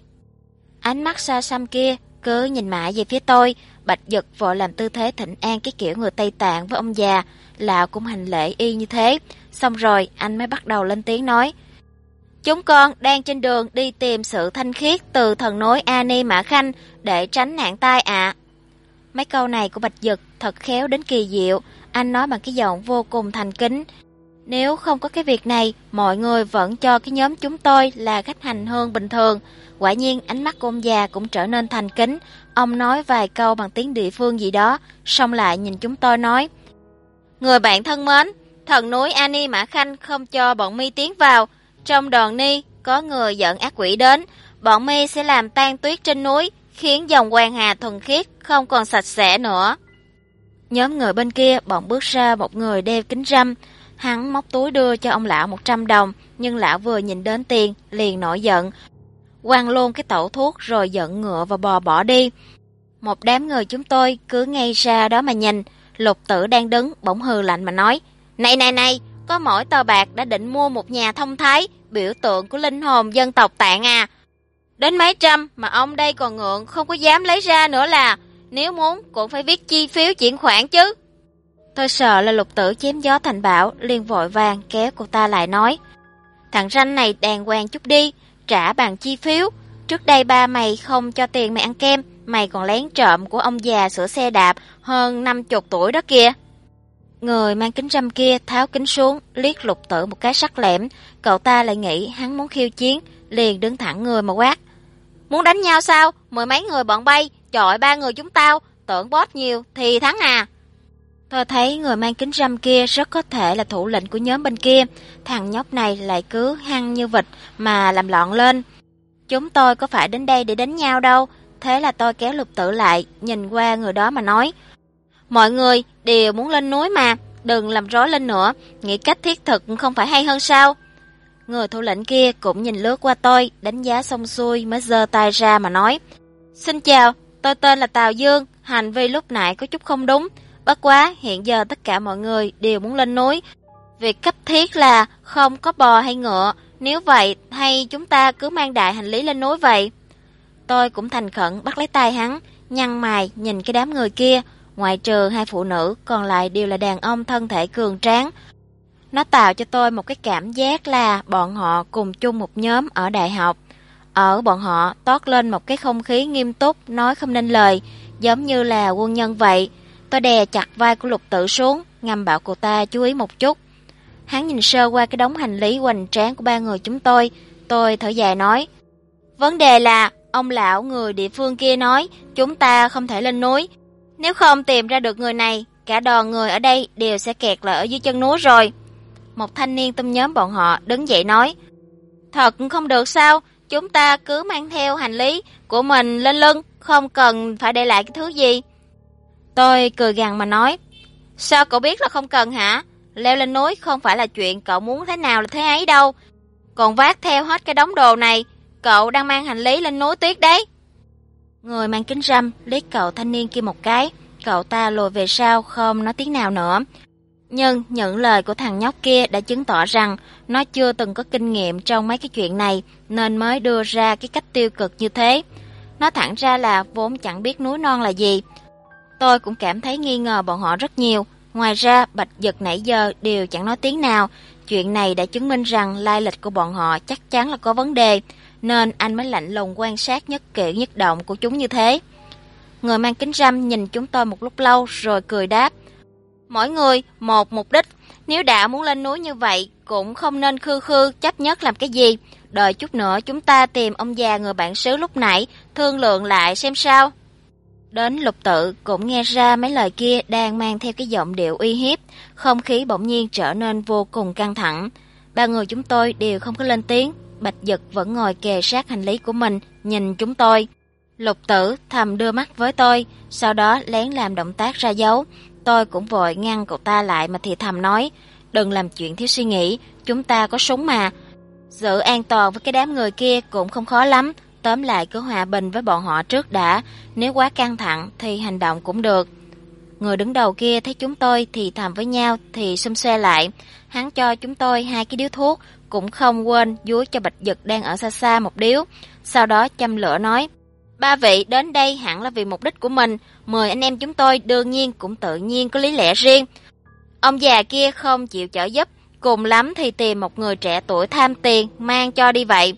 Ánh mắt xa xăm kia cứ nhìn mãi về phía tôi. Bạch Dực vội làm tư thế thỉnh an cái kiểu người Tây Tạng với ông già, lão cũng hành lễ y như thế. Xong rồi anh mới bắt đầu lên tiếng nói: Chúng con đang trên đường đi tìm sự thanh khiết từ thần núi Ani Mã Khanh để tránh nạn tai ạ. Mấy câu này của Bạch Dực thật khéo đến kỳ diệu, anh nói bằng cái giọng vô cùng thành kính. Nếu không có cái việc này, mọi người vẫn cho cái nhóm chúng tôi là khách hành hương bình thường. Quả nhiên ánh mắt của ông già cũng trở nên thành kính. Ông nói vài câu bằng tiếng địa phương gì đó, xong lại nhìn chúng tôi nói: Người bạn thân mến, thần núi Ani Mã Khanh không cho bọn mi tiến vào. Trong đoàn ni có người dẫn ác quỷ đến, bọn mi sẽ làm tan tuyết trên núi, khiến dòng Hoàng Hà thuần khiết không còn sạch sẽ nữa. Nhóm người bên kia bọn bước ra một người đeo kính râm. Hắn móc túi đưa cho ông lão 100 đồng, nhưng lão vừa nhìn đến tiền liền nổi giận, quăng luôn cái tẩu thuốc rồi giận ngựa và bò bỏ đi. Một đám người chúng tôi cứ ngay ra đó mà nhìn. Lục Tử đang đứng bỗng hừ lạnh mà nói: Này, có mỗi tờ bạc đã định mua một nhà thông thái, biểu tượng của linh hồn dân tộc Tạng à. Đến mấy trăm mà ông đây còn ngượng không có dám lấy ra nữa là, nếu muốn cũng phải viết chi phiếu chuyển khoản chứ. Tôi sợ là Lục Tử chém gió thành bão, liền vội vàng kéo cô ta lại nói: Thằng ranh này đàng hoàng chút đi, trả bằng chi phiếu. Trước đây ba mày không cho tiền mày ăn kem, mày còn lén trộm của ông già sửa xe đạp hơn 50 tuổi đó kìa. Người mang kính râm kia tháo kính xuống, liếc Lục Tử một cái sắc lẻm. Cậu ta lại nghĩ hắn muốn khiêu chiến, liền đứng thẳng người mà quát: Muốn đánh nhau sao? 10 mấy người bọn bay chọi 3 người chúng tao, tưởng boss nhiều thì thắng à? Tôi thấy người mang kính râm kia rất có thể là thủ lĩnh của nhóm bên kia. Thằng nhóc này lại cứ hăng như vịt mà làm loạn lên. Chúng tôi có phải đến đây để đánh nhau đâu. Thế là tôi kéo Lục Tử lại, nhìn qua người đó mà nói: Mọi người đều muốn lên núi mà, đừng làm rối lên nữa, nghĩ cách thiết thực không phải hay hơn sao? Người thủ lĩnh kia cũng nhìn lướt qua tôi, đánh giá xong xuôi mới giơ tay ra mà nói: Xin chào, tôi tên là Tào Dương, hành vi lúc nãy có chút không đúng. Bất quá hiện giờ tất cả mọi người đều muốn lên núi. Việc cấp thiết là không có bò hay ngựa, nếu vậy hay chúng ta cứ mang đại hành lý lên núi vậy? Tôi cũng thành khẩn bắt lấy tay hắn, nhăn mày nhìn cái đám người kia, ngoại trừ 2 phụ nữ, còn lại đều là đàn ông thân thể cường tráng. Nó tạo cho tôi một cái cảm giác là bọn họ cùng chung một nhóm ở đại học. Ở bọn họ toát lên một cái không khí nghiêm túc, nói không nên lời, giống như là quân nhân vậy. Tôi đè chặt vai của Lục Tử xuống, ngầm bảo cô ta chú ý một chút. Hắn nhìn sơ qua cái đống hành lý hoành tráng của 3 người chúng tôi thở dài nói: Vấn đề là ông lão người địa phương kia nói chúng ta không thể lên núi. Nếu không tìm ra được người này, cả đoàn người ở đây đều sẽ kẹt lại ở dưới chân núi rồi. Một thanh niên trong nhóm bọn họ đứng dậy nói: Thật không được sao? Chúng ta cứ mang theo hành lý của mình lên lưng, không cần phải để lại cái thứ gì. Tôi cười gằn mà nói: Sao cậu biết là không cần hả? Leo lên núi không phải là chuyện cậu muốn thế nào là thế ấy đâu. Còn vác theo hết cái đống đồ này, cậu đang mang hành lý lên núi tuyết đấy. Người mang kính râm liếc cậu thanh niên kia một cái, cậu ta lùi về sau không nói tiếng nào nữa. Nhưng những lời của thằng nhóc kia đã chứng tỏ rằng nó chưa từng có kinh nghiệm trong mấy cái chuyện này, nên mới đưa ra cái cách tiêu cực như thế. Nó thẳng ra là vốn chẳng biết núi non là gì. Tôi cũng cảm thấy nghi ngờ bọn họ rất nhiều. Ngoài ra Bạch Dực nãy giờ đều chẳng nói tiếng nào. Chuyện này đã chứng minh rằng lai lịch của bọn họ chắc chắn là có vấn đề, nên anh mới lạnh lùng quan sát nhất cử nhất động của chúng như thế. Người mang kính râm nhìn chúng tôi một lúc lâu rồi cười đáp: Mỗi người một mục đích, nếu đã muốn lên núi như vậy cũng không nên khư khư chấp nhất làm cái gì. Đợi chút nữa chúng ta tìm ông già người bản xứ lúc nãy thương lượng lại xem sao. Đến Lục Tự cũng nghe ra mấy lời kia đang mang theo cái giọng điệu uy hiếp, không khí bỗng nhiên trở nên vô cùng căng thẳng. Ba người chúng tôi đều không có lên tiếng, Bạch Dực vẫn ngồi kề sát hành lý của mình, nhìn chúng tôi. Lục Tử thầm đưa mắt với tôi, sau đó lén làm động tác ra dấu. Tôi cũng vội ngăn cậu ta lại mà thì thầm nói, đừng làm chuyện thiếu suy nghĩ, chúng ta có súng mà. Giữ an toàn với cái đám người kia cũng không khó lắm, tóm lại cứ hòa bình với bọn họ trước đã, nếu quá căng thẳng thì hành động cũng được. Người đứng đầu kia thấy chúng tôi thì thầm với nhau thì xum xoe lại, hắn cho chúng tôi 2 cái điếu thuốc, cũng không quên dúi cho Bạch Dực đang ở xa xa một điếu, sau đó châm lửa nói, 3 vị đến đây hẳn là vì mục đích của mình, 10 anh em chúng tôi đương nhiên cũng tự nhiên có lý lẽ riêng. Ông già kia không chịu trợ giúp, cùng lắm thì tìm một người trẻ tuổi tham tiền mang cho đi vậy.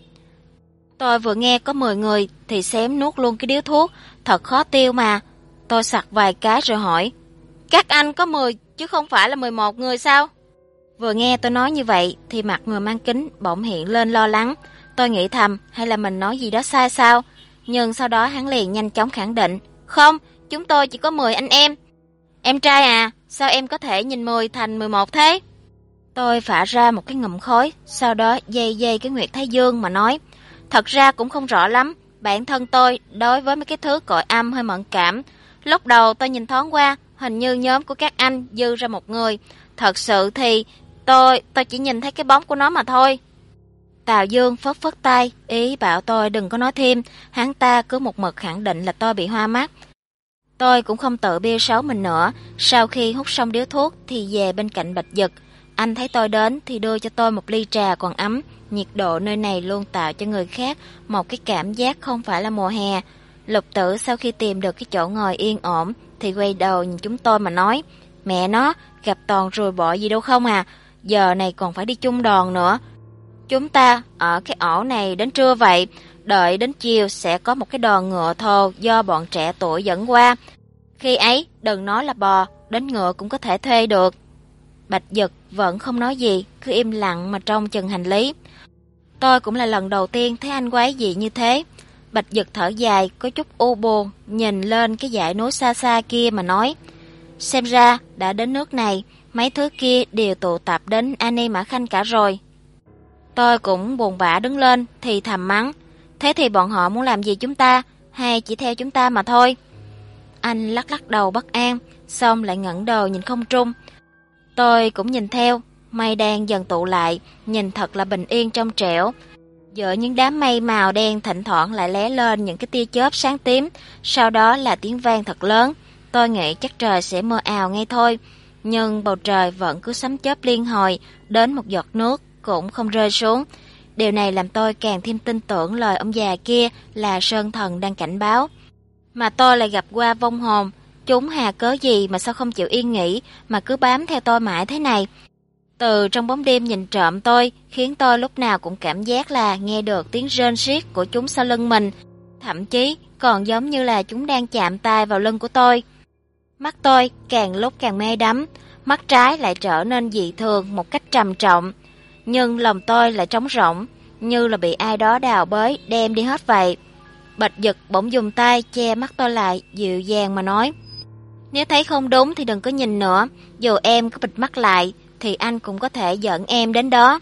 Tôi vừa nghe có 10 người thì xém nuốt luôn cái điếu thuốc, thật khó tiêu mà. Tôi sặc vài cái rồi hỏi, các anh có 10 chứ không phải là 11 người sao? Vừa nghe tôi nói như vậy thì mặt người mang kính bỗng hiện lên lo lắng. Tôi nghĩ thầm hay là mình nói gì đó sai sao? Nhưng sau đó hắn liền nhanh chóng khẳng định, không, chúng tôi chỉ có 10 anh em. Em trai à, sao em có thể nhìn 10 thành 11 thế? Tôi phả ra một cái ngụm khói, sau đó dây cái Nguyệt Thái Dương mà nói, thật ra cũng không rõ lắm, bản thân tôi đối với mấy cái thứ cội âm hơi mẫn cảm. Lúc đầu tôi nhìn thoáng qua, hình như nhóm của các anh dư ra một người, thật sự thì tôi chỉ nhìn thấy cái bóng của nó mà thôi. Tào Dương phất phất tay, ý bảo tôi đừng có nói thêm, hắn ta cứ một mực khẳng định là tôi bị hoa mắt. Tôi cũng không tự bêu xấu mình nữa, sau khi hút xong điếu thuốc thì về bên cạnh Bạch Dực. Anh thấy tôi đến thì đưa cho tôi một ly trà còn ấm, nhiệt độ nơi này luôn tạo cho người khác một cái cảm giác không phải là mùa hè. Lục Tử sau khi tìm được cái chỗ ngồi yên ổn thì quay đầu nhìn chúng tôi mà nói, mẹ nó, gặp toàn ruồi bọ gì đâu không à, giờ này còn phải đi chung đòn nữa. Chúng ta ở cái ổ này đến trưa vậy, đợi đến chiều sẽ có một cái đòn ngựa thồ do bọn trẻ tuổi dẫn qua. Khi ấy đừng nói là bò, đến ngựa cũng có thể thuê được. Bạch Dực vẫn không nói gì, cứ im lặng mà trông chừng hành lý. Tôi cũng là lần đầu tiên thấy anh quái gì như thế. Bạch Dực thở dài, có chút u buồn, nhìn lên cái dãy núi xa xa kia mà nói, xem ra đã đến nước này, mấy thứ kia đều tụ tập đến Ani Mã Khanh cả rồi. Tôi cũng buồn bã đứng lên thì thầm mắng, thế thì bọn họ muốn làm gì chúng ta, hay chỉ theo chúng ta mà thôi. Anh lắc lắc đầu bất an, xong lại ngẩng đầu nhìn không trung. Tôi cũng nhìn theo, mây đen dần tụ lại, nhìn thật là bình yên trong trẻo. Giữa những đám mây màu đen thỉnh thoảng lại lóe lên những cái tia chớp sáng tím, sau đó là tiếng vang thật lớn. Tôi nghĩ chắc trời sẽ mưa ào ngay thôi, nhưng bầu trời vẫn cứ sấm chớp liên hồi, đến một giọt nước cũng không rơi xuống. Điều này làm tôi càng thêm tin tưởng lời ông già kia là sơn thần đang cảnh báo. Mà tôi lại gặp qua vong hồn, chúng hà cớ gì mà sao không chịu yên nghỉ mà cứ bám theo tôi mãi thế này. Từ trong bóng đêm nhìn trộm tôi, khiến tôi lúc nào cũng cảm giác là nghe được tiếng rên xiết của chúng sau lưng mình, thậm chí còn giống như là chúng đang chạm tay vào lưng của tôi. Mắt tôi càng lúc càng mê đắm, mắt trái lại trở nên dị thường một cách trầm trọng, nhưng lòng tôi lại trống rỗng, như là bị ai đó đào bới đem đi hết vậy. Bạch Dực bỗng dùng tay che mắt tôi lại, dịu dàng mà nói, nếu thấy không đúng thì đừng có nhìn nữa, dù em có bịt mắt lại thì anh cũng có thể dẫn em đến đó.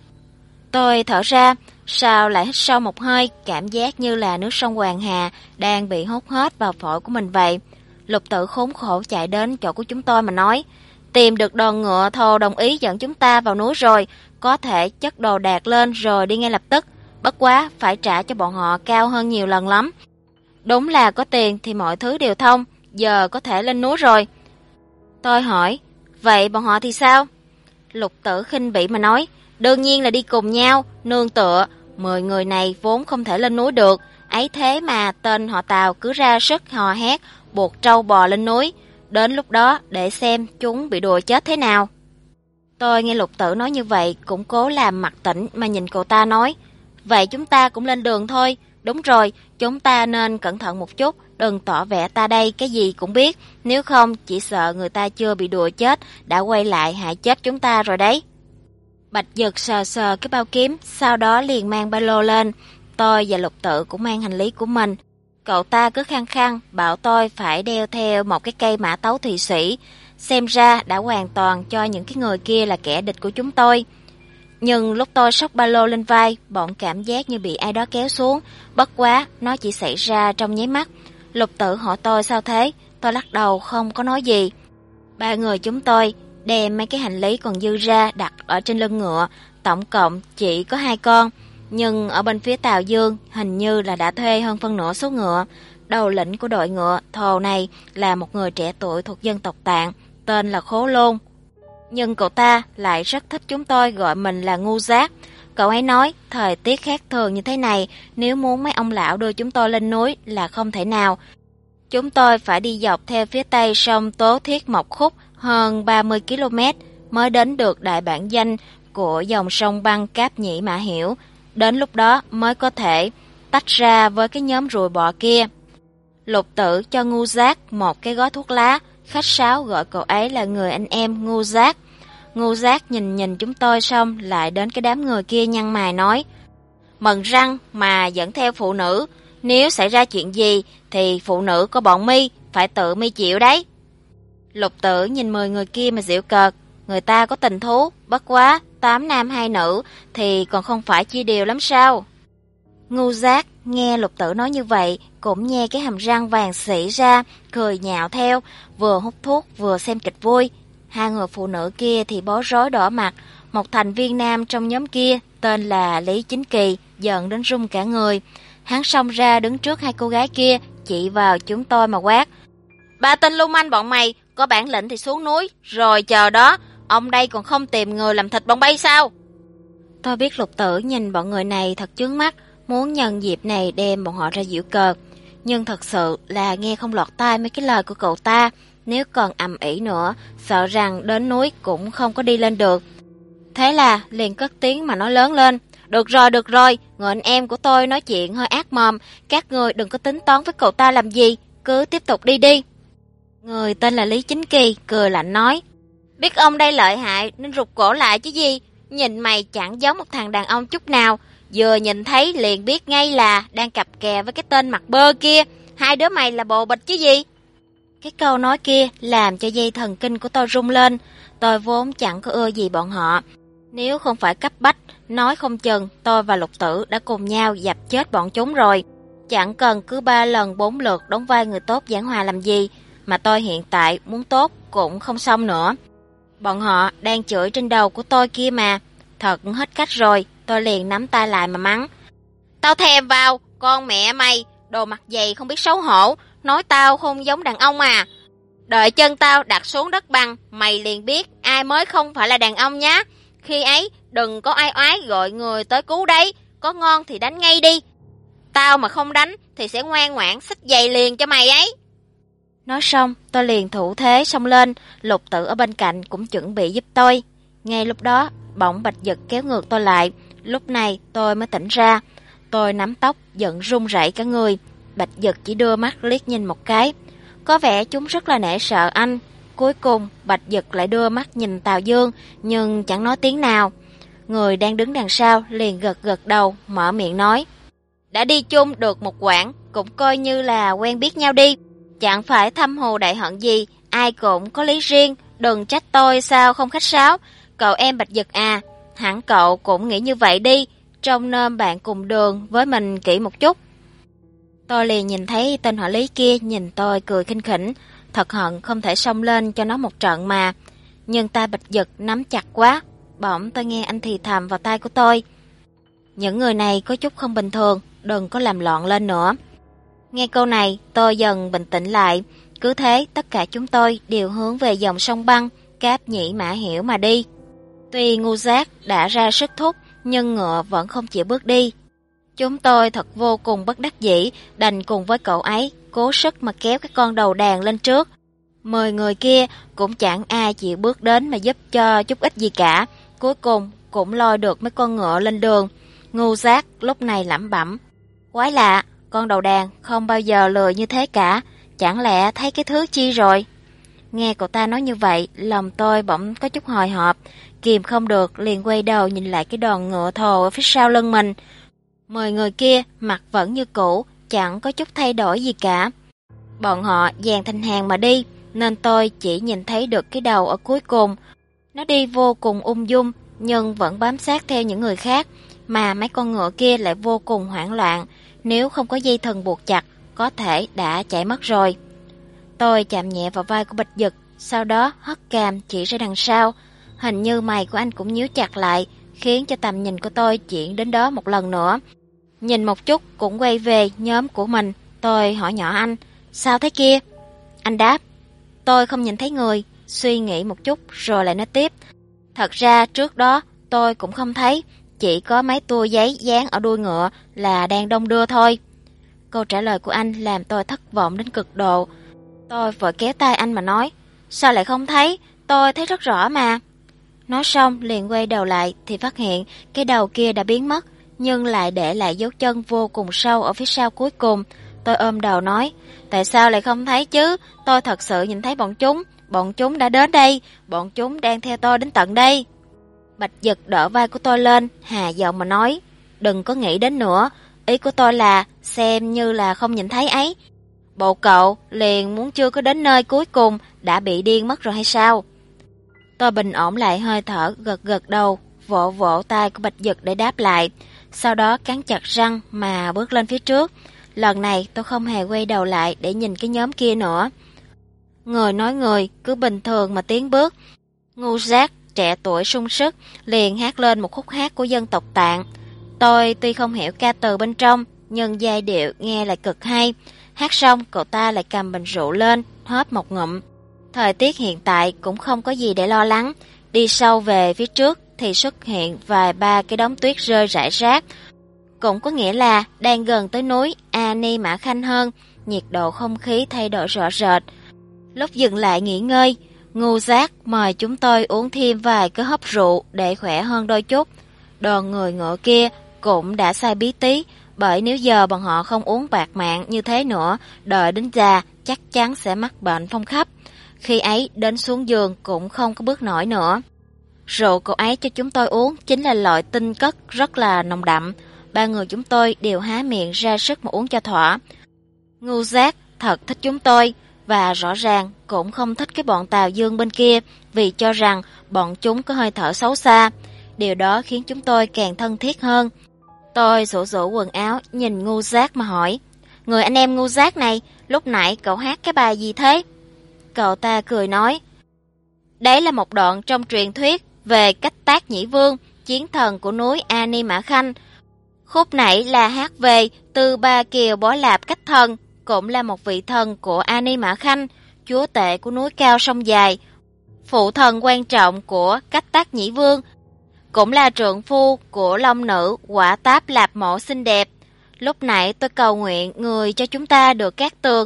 Tôi thở ra, sao lại hít sâu một hơi, cảm giác như là nước sông Hoàng Hà đang bị hút hết vào phổi của mình vậy. Lục Tử khốn khổ chạy đến chỗ của chúng tôi mà nói, tìm được đòn ngựa thồ đồng ý dẫn chúng ta vào núi rồi, có thể chất đồ đạc lên rồi đi ngay lập tức, bất quá phải trả cho bọn họ cao hơn nhiều lần lắm. Đúng là có tiền thì mọi thứ đều thông, giờ có thể lên núi rồi. Tôi hỏi, vậy bọn họ thì sao? Lục Tử khinh bỉ mà nói, đương nhiên là đi cùng nhau, nương tựa, 10 người này vốn không thể lên núi được, ấy thế mà tên họ Tào cứ ra sức hò hét, buộc trâu bò lên núi, đến lúc đó để xem chúng bị đùa chết thế nào. Tôi nghe Lục Tử nói như vậy, cũng cố làm mặt tỉnh mà nhìn cậu ta nói, vậy chúng ta cũng lên đường thôi, đúng rồi, chúng ta nên cẩn thận một chút, đừng tỏ vẻ ta đây cái gì cũng biết, nếu không chỉ sợ người ta chưa bị đùa chết, đã quay lại hại chết chúng ta rồi đấy. Bạch Dực sờ sờ cái bao kiếm, sau đó liền mang ba lô lên. Tôi và Lục Tự cũng mang hành lý của mình. Cậu ta cứ khăng khăng bảo tôi phải đeo theo một cái cây mã tấu Thụy Sĩ, xem ra đã hoàn toàn cho những cái người kia là kẻ địch của chúng tôi. Nhưng lúc tôi xốc ba lô lên vai, bỗng cảm giác như bị ai đó kéo xuống, bất quá nó chỉ xảy ra trong nháy mắt. Lục Tử hỏi tôi sao thế, tôi lắc đầu không có nói gì. Ba người chúng tôi đem mấy cái hành lý còn dư ra đặt ở trên lưng ngựa, tổng cộng chỉ có 2 con. Nhưng ở bên phía Tào Dương hình như là đã thuê hơn phân nửa số ngựa. Đầu lĩnh của đội ngựa thồ này là một người trẻ tuổi thuộc dân tộc Tạng, tên là Khố Lôn. Nhưng cậu ta lại rất thích chúng tôi gọi mình là ngu giác. Cậu ấy nói thời tiết khác thường như thế này, nếu muốn mấy ông lão đưa chúng tôi lên núi là không thể nào. Chúng tôi phải đi dọc theo phía tây sông Tố Thiết một khúc hơn 30 km mới đến được đại bản danh của dòng sông băng Cáp Nhĩ Mã Hiểu. Đến lúc đó mới có thể tách ra với cái nhóm ruồi bọ kia. Lục Tử cho ngu giác một cái gói thuốc lá, khách sáo gọi cậu ấy là người anh em ngu giác. Ngu giác nhìn chúng tôi xong lại đến cái đám người kia nhăn mày nói: Mần răng mà dẫn theo phụ nữ, nếu xảy ra chuyện gì thì phụ nữ của bọn mi phải tự mi chịu đấy. Lục Tử nhìn 10 người kia mà giễu cợt, người ta có tình thú, bất quá 8 nam 2 nữ thì còn không phải chia đều lắm sao? Ngu giác nghe Lục Tử nói như vậy cũng nhe cái hàm răng vàng xỉ ra, cười nhạo theo, vừa hút thuốc vừa xem kịch vui. Hai người phụ nữ kia thì bối rối đỏ mặt. Một thành viên nam trong nhóm kia tên là Lý Chính Kỳ giận đến run cả người. Hắn xông ra đứng trước hai cô gái kia, chỉ vào chúng tôi mà quát: Ba tên lưu manh bọn mày, có bản lĩnh thì xuống núi rồi chờ đó, ông đây còn không tìm người làm thịt bọn bay sao? Tôi biết Lục Tử nhìn bọn người này thật chướng mắt, muốn nhân dịp này đem bọn họ ra giễu cợt, nhưng thật sự là nghe không lọt tai mấy cái lời của cậu ta. Nếu còn ầm ĩ nữa, sợ rằng đến núi cũng không có đi lên được. Thế là liền cất tiếng mà nói lớn lên: Được rồi, người anh em của tôi nói chuyện hơi ác mồm, các người đừng có tính toán với cậu ta làm gì, cứ tiếp tục đi đi. Người tên là Lý Chính Kỳ cười lạnh nói: Biết ông đây lợi hại nên rụt cổ lại chứ gì, nhìn mày chẳng giống một thằng đàn ông chút nào, vừa nhìn thấy liền biết ngay là đang cặp kè với cái tên mặt bơ kia, hai đứa mày là bồ bịch chứ gì. Cái câu nói kia làm cho dây thần kinh của tôi rung lên. Tôi vốn chẳng có ưa gì bọn họ, nếu không phải cấp bách, nói không chừng tôi và Lục Tử đã cùng nhau dập chết bọn chúng rồi. Chẳng cần cứ 3 lần 4 lượt đóng vai người tốt giảng hòa làm gì, mà tôi hiện tại muốn tốt cũng không xong nữa. Bọn họ đang chửi trên đầu của tôi kia mà, thật hết cách rồi. Tôi liền nắm tay lại mà mắng: Tao thèm vào, con mẹ mày, đồ mặt dày không biết xấu hổ, nói tao không giống đàn ông à. Đợi chân tao đặt xuống đất bằng, mày liền biết ai mới không phải là đàn ông nhá. Khi ấy đừng có ai oái gọi người tới cứu đấy, có ngon thì đánh ngay đi. Tao mà không đánh thì sẽ ngoan ngoãn xách giày liền cho mày ấy. Nói xong tôi liền thủ thế xông lên. Lục Tử ở bên cạnh cũng chuẩn bị giúp tôi. Ngay lúc đó bỗng Bạch Dực kéo ngược tôi lại. Lúc này tôi mới tỉnh ra. Tôi nắm tóc giận run rẩy cả người. Bạch Dực chỉ đưa mắt liếc nhìn một cái, có vẻ chúng rất là nể sợ anh. Cuối cùng Bạch Dực lại đưa mắt nhìn Tào Dương, nhưng chẳng nói tiếng nào. Người đang đứng đằng sau liền gật đầu, mở miệng nói: Đã đi chung được một quãng, cũng coi như là quen biết nhau đi. Chẳng phải thâm hồ đại hận gì, ai cũng có lý riêng, đừng trách tôi sao không khách sáo. Cậu em Bạch Dực à, hẳn cậu cũng nghĩ như vậy đi, trông nom bạn cùng đường với mình kỹ một chút. Tôi liền nhìn thấy tên họ Lý kia nhìn tôi cười khinh khỉnh, thật hận không thể xông lên cho nó một trận mà. Nhưng tay Bạch Dực nắm chặt quá, bỗng tôi nghe anh thì thầm vào tai của tôi: Những người này có chút không bình thường, đừng có làm loạn lên nữa. Nghe câu này tôi dần bình tĩnh lại. Cứ thế tất cả chúng tôi đều hướng về dòng sông băng Cáp Nhĩ Mã Hiểu mà đi. Tuy ngu giác đã ra sức thúc, nhưng ngựa vẫn không chịu bước đi. Chúng tôi thật vô cùng bất đắc dĩ, đành cùng với cậu ấy cố sức mà kéo cái con đầu đàn lên trước. 10 người kia cũng chẳng ai chịu bước đến mà giúp cho chút ít gì cả. Cuối cùng cũng lôi được mấy con ngựa lên đường. Ngu giác lúc này lẩm bẩm: Quái lạ, con đầu đàn không bao giờ lười như thế cả, chẳng lẽ thấy cái thứ chi rồi? Nghe cậu ta nói như vậy, lòng tôi bỗng có chút hồi hộp, kìm không được liền quay đầu nhìn lại cái đoàn ngựa thồ ở phía sau lưng mình. 10 người kia mặt vẫn như cũ, chẳng có chút thay đổi gì cả. Bọn họ dàn thành hàng mà đi, nên tôi chỉ nhìn thấy được cái đầu ở cuối cùng. Nó đi vô cùng ung dung, nhưng vẫn bám sát theo những người khác, mà mấy con ngựa kia lại vô cùng hoảng loạn. Nếu không có dây thừng buộc chặt, có thể đã chạy mất rồi. Tôi chạm nhẹ vào vai của Bạch Dực, sau đó hất cằm chỉ ra đằng sau. Hình như mày của anh cũng nhíu chặt lại, khiến cho tầm nhìn của tôi chuyển đến đó một lần nữa. Nhìn một chút cũng quay về nhóm của mình. Tôi hỏi nhỏ anh, sao thế kia? Anh đáp, tôi không nhìn thấy người. Suy nghĩ một chút rồi lại nói tiếp, thật ra trước đó tôi cũng không thấy, chỉ có mấy tua giấy dán ở đuôi ngựa là đang đong đưa thôi. Câu trả lời của anh làm tôi thất vọng đến cực độ. Tôi vội kéo tay anh mà nói, sao lại không thấy, tôi thấy rất rõ mà. Nói xong liền quay đầu lại thì phát hiện cái đầu kia đã biến mất, nhưng lại để lại dấu chân vô cùng sâu ở phía sau cuối cùng. Tôi ôm đầu nói, tại sao lại không thấy chứ, tôi thật sự nhìn thấy bọn chúng đã đến đây, bọn chúng đang theo tôi đến tận đây. Bạch Dực đỡ vai của tôi lên, hà giọng mà nói, đừng có nghĩ đến nữa, ý của tôi là xem như là không nhìn thấy ấy. Bộ cậu liền muốn chưa có đến nơi cuối cùng đã bị điên mất rồi hay sao? Tôi bình ổn lại hơi thở, gật gật đầu, vỗ vỗ tay của Bạch Dực để đáp lại, sau đó cắn chặt răng mà bước lên phía trước. Lần này tôi không hề quay đầu lại để nhìn cái nhóm kia nữa. Người nói người cứ bình thường mà tiến bước. Ngu Giác trẻ tuổi sung sức liền hát lên một khúc hát của dân tộc Tạng. Tôi tuy không hiểu ca từ bên trong, nhưng giai điệu nghe lại cực hay. Hát xong cậu ta lại cầm bình rượu lên, hớp một ngụm. Thời tiết hiện tại cũng không có gì để lo lắng. Đi sâu về phía trước thì xuất hiện vài ba cái đống tuyết rơi rải rác. Cũng có nghĩa là đang gần tới núi Ani Mã Khanh hơn. Nhiệt độ không khí thay đổi rõ rệt. Lúc dừng lại nghỉ ngơi, Ngu Giác mời chúng tôi uống thêm vài cái hớp rượu để khỏe hơn đôi chút. Đoàn người ngựa kia cũng đã sai bí tí, bởi nếu giờ bọn họ không uống bạt mạng như thế nữa, đợi đến già chắc chắn sẽ mắc bệnh phong khắp. Khi ấy đến xuống giường cũng không có bước nổi nữa. Rượu cậu ấy cho chúng tôi uống chính là loại tinh cất rất là nồng đậm. Ba người chúng tôi đều há miệng ra sức mà uống cho thỏa. Ngu Giác thật thích chúng tôi, và rõ ràng cũng không thích cái bọn Tào Dương bên kia, vì cho rằng bọn chúng có hơi thở xấu xa. Điều đó khiến chúng tôi càng thân thiết hơn. Tôi rủ rủ quần áo nhìn Ngu Giác mà hỏi, người anh em Ngu Giác này, lúc nãy cậu hát cái bài gì thế? Cậu ta cười nói, đấy là một đoạn trong truyền thuyết về Cách Tác Nhĩ Vương, chiến thần của núi Ani Mã Khanh. Khúc nãy là hát về Tư Ba Kiều Bó Lạp Cách Thần, cũng là một vị thần của Ani Mã Khanh, chúa tể của núi cao sông dài, phụ thần quan trọng của Cách Tác Nhĩ Vương, cũng là trượng phu của long nữ Quả Táp Lạp Mộ xinh đẹp. Lúc nãy tôi cầu nguyện người cho chúng ta được cát tường.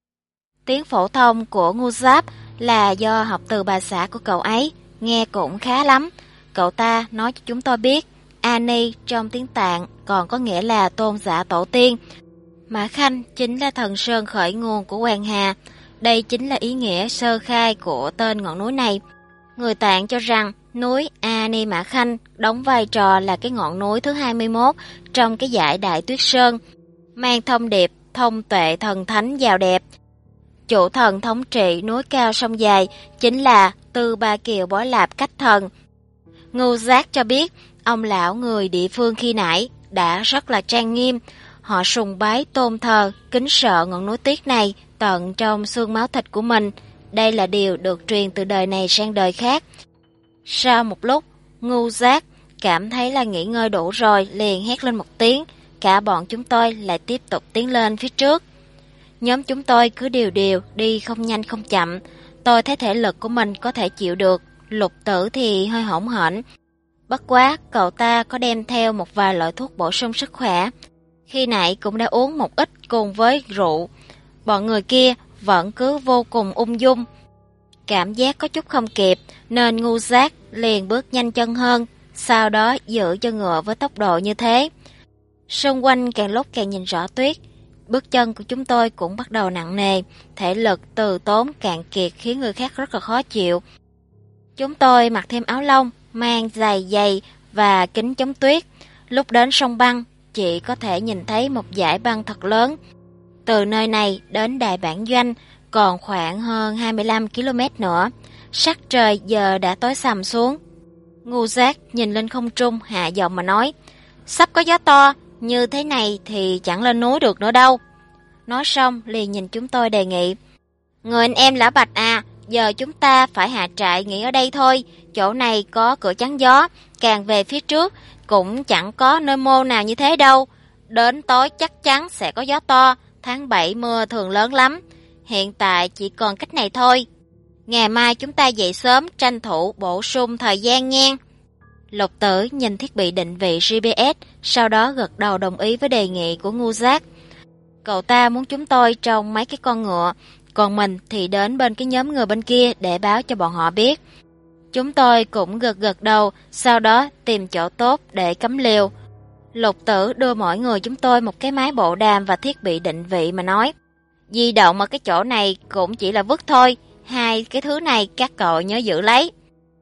Tiếng phổ thông của Ngu Giáp là do học từ bà xã của cậu ấy, nghe cũng khá lắm. Cậu ta nói cho chúng tôi biết, Ani trong tiếng Tạng còn có nghĩa là tôn giả tổ tiên. Mã Khanh chính là thần sơn khởi nguồn của Hoàng Hà. Đây chính là ý nghĩa sơ khai của tên ngọn núi này. Người Tạng cho rằng núi Ani Mã Khanh đóng vai trò là cái ngọn núi thứ 21 trong cái dải Đại Tuyết Sơn, mang thông điệp thông tuệ thần thánh giàu đẹp. Chủ thần thống trị núi cao sông dài chính là Tư Ba Kiều Bó Lạp Cách Thần. Ngu Giác cho biết ông lão người địa phương khi nãy đã rất là trang nghiêm. Họ sùng bái tôn thờ, kính sợ ngọn núi tuyết này tận trong xương máu thịt của mình. Đây là điều được truyền từ đời này sang đời khác. Sau một lúc, Ngu Giác cảm thấy là nghỉ ngơi đủ rồi, liền hét lên một tiếng. Cả bọn chúng tôi lại tiếp tục tiến lên phía trước. Nhóm chúng tôi cứ điều điều, đi không nhanh không chậm. Tôi thấy thể lực của mình có thể chịu được, Lục Tử thì hơi hỗn hển. Bất quá, cậu ta có đem theo một vài loại thuốc bổ sung sức khỏe. Khi nãy cũng đã uống một ít cùng với rượu. Bọn người kia vẫn cứ vô cùng ung dung. Cảm giác có chút không kịp, nên Ngu Giác liền bước nhanh chân hơn, sau đó giữ cho ngựa với tốc độ như thế. Xung quanh càng lúc càng nhìn rõ tuyết. Bước chân của chúng tôi cũng bắt đầu nặng nề, thể lực từ tốn cạn kiệt khiến người khác rất là khó chịu. Chúng tôi mặc thêm áo lông, mang giày dày và kính chống tuyết. Lúc đến sông băng, chị có thể nhìn thấy một dải băng thật lớn. Từ nơi này đến Đại Bản Doanh còn khoảng hơn 25 km nữa. Sắc trời giờ đã tối sầm xuống. Ngu Giác nhìn lên không trung hạ giọng mà nói, sắp có gió to, như thế này thì chẳng lên núi được nữa đâu. Nói xong liền nhìn chúng tôi đề nghị, người anh em Lã Bạch à, giờ chúng ta phải hạ trại nghỉ ở đây thôi. Chỗ này có cửa chắn gió, càng về phía trước cũng chẳng có nơi mô nào như thế đâu. Đến tối chắc chắn sẽ có gió to, tháng 7 mưa thường lớn lắm. Hiện tại chỉ còn cách này thôi. Ngày mai chúng ta dậy sớm, tranh thủ bổ sung thời gian nha. Lục Tử nhìn thiết bị định vị GPS, sau đó gật đầu đồng ý với đề nghị của Ngu Giác. Cậu ta muốn chúng tôi trông mấy cái con ngựa, còn mình thì đến bên cái nhóm người bên kia để báo cho bọn họ biết. Chúng tôi cũng gật đầu, sau đó tìm chỗ tốt để cắm liều. Lục Tử đưa mỗi người chúng tôi một cái máy bộ đàm và thiết bị định vị mà nói, di động ở cái chỗ này cũng chỉ là vứt thôi, hai cái thứ này các cậu nhớ giữ lấy.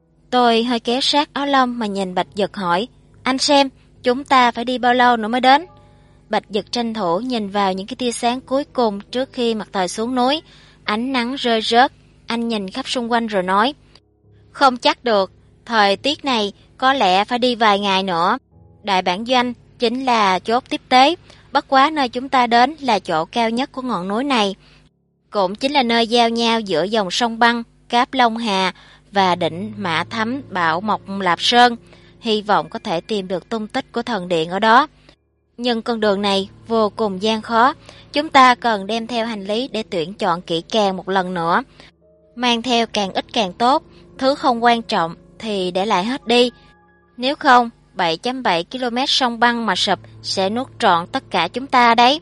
Tôi hơi kéo sát áo lông mà nhìn Bạch Dực hỏi, anh xem, chúng ta phải đi bao lâu nữa mới đến? Bạch Dực tranh thủ nhìn vào những cái tia sáng cuối cùng trước khi mặt trời xuống núi. Ánh nắng rơi rớt, anh nhìn khắp xung quanh rồi nói, không chắc được, thời tiết này có lẽ phải đi vài ngày nữa. Đại Bản Doanh chính là chốt tiếp tế, bất quá nơi chúng ta đến là chỗ cao nhất của ngọn núi này. Cũng chính là nơi giao nhau giữa dòng sông Băng, Cáp Long Hà và đỉnh Mã Thấm Bảo Mộc Lạp Sơn. Hy vọng có thể tìm được tung tích của thần điện ở đó. Nhưng con đường này vô cùng gian khó, chúng ta cần đem theo hành lý để tuyển chọn kỹ càng một lần nữa. Mang theo càng ít càng tốt, thứ không quan trọng thì để lại hết đi. Nếu không, 7.7 km sông Băng mà sụp sẽ nuốt trọn tất cả chúng ta đấy.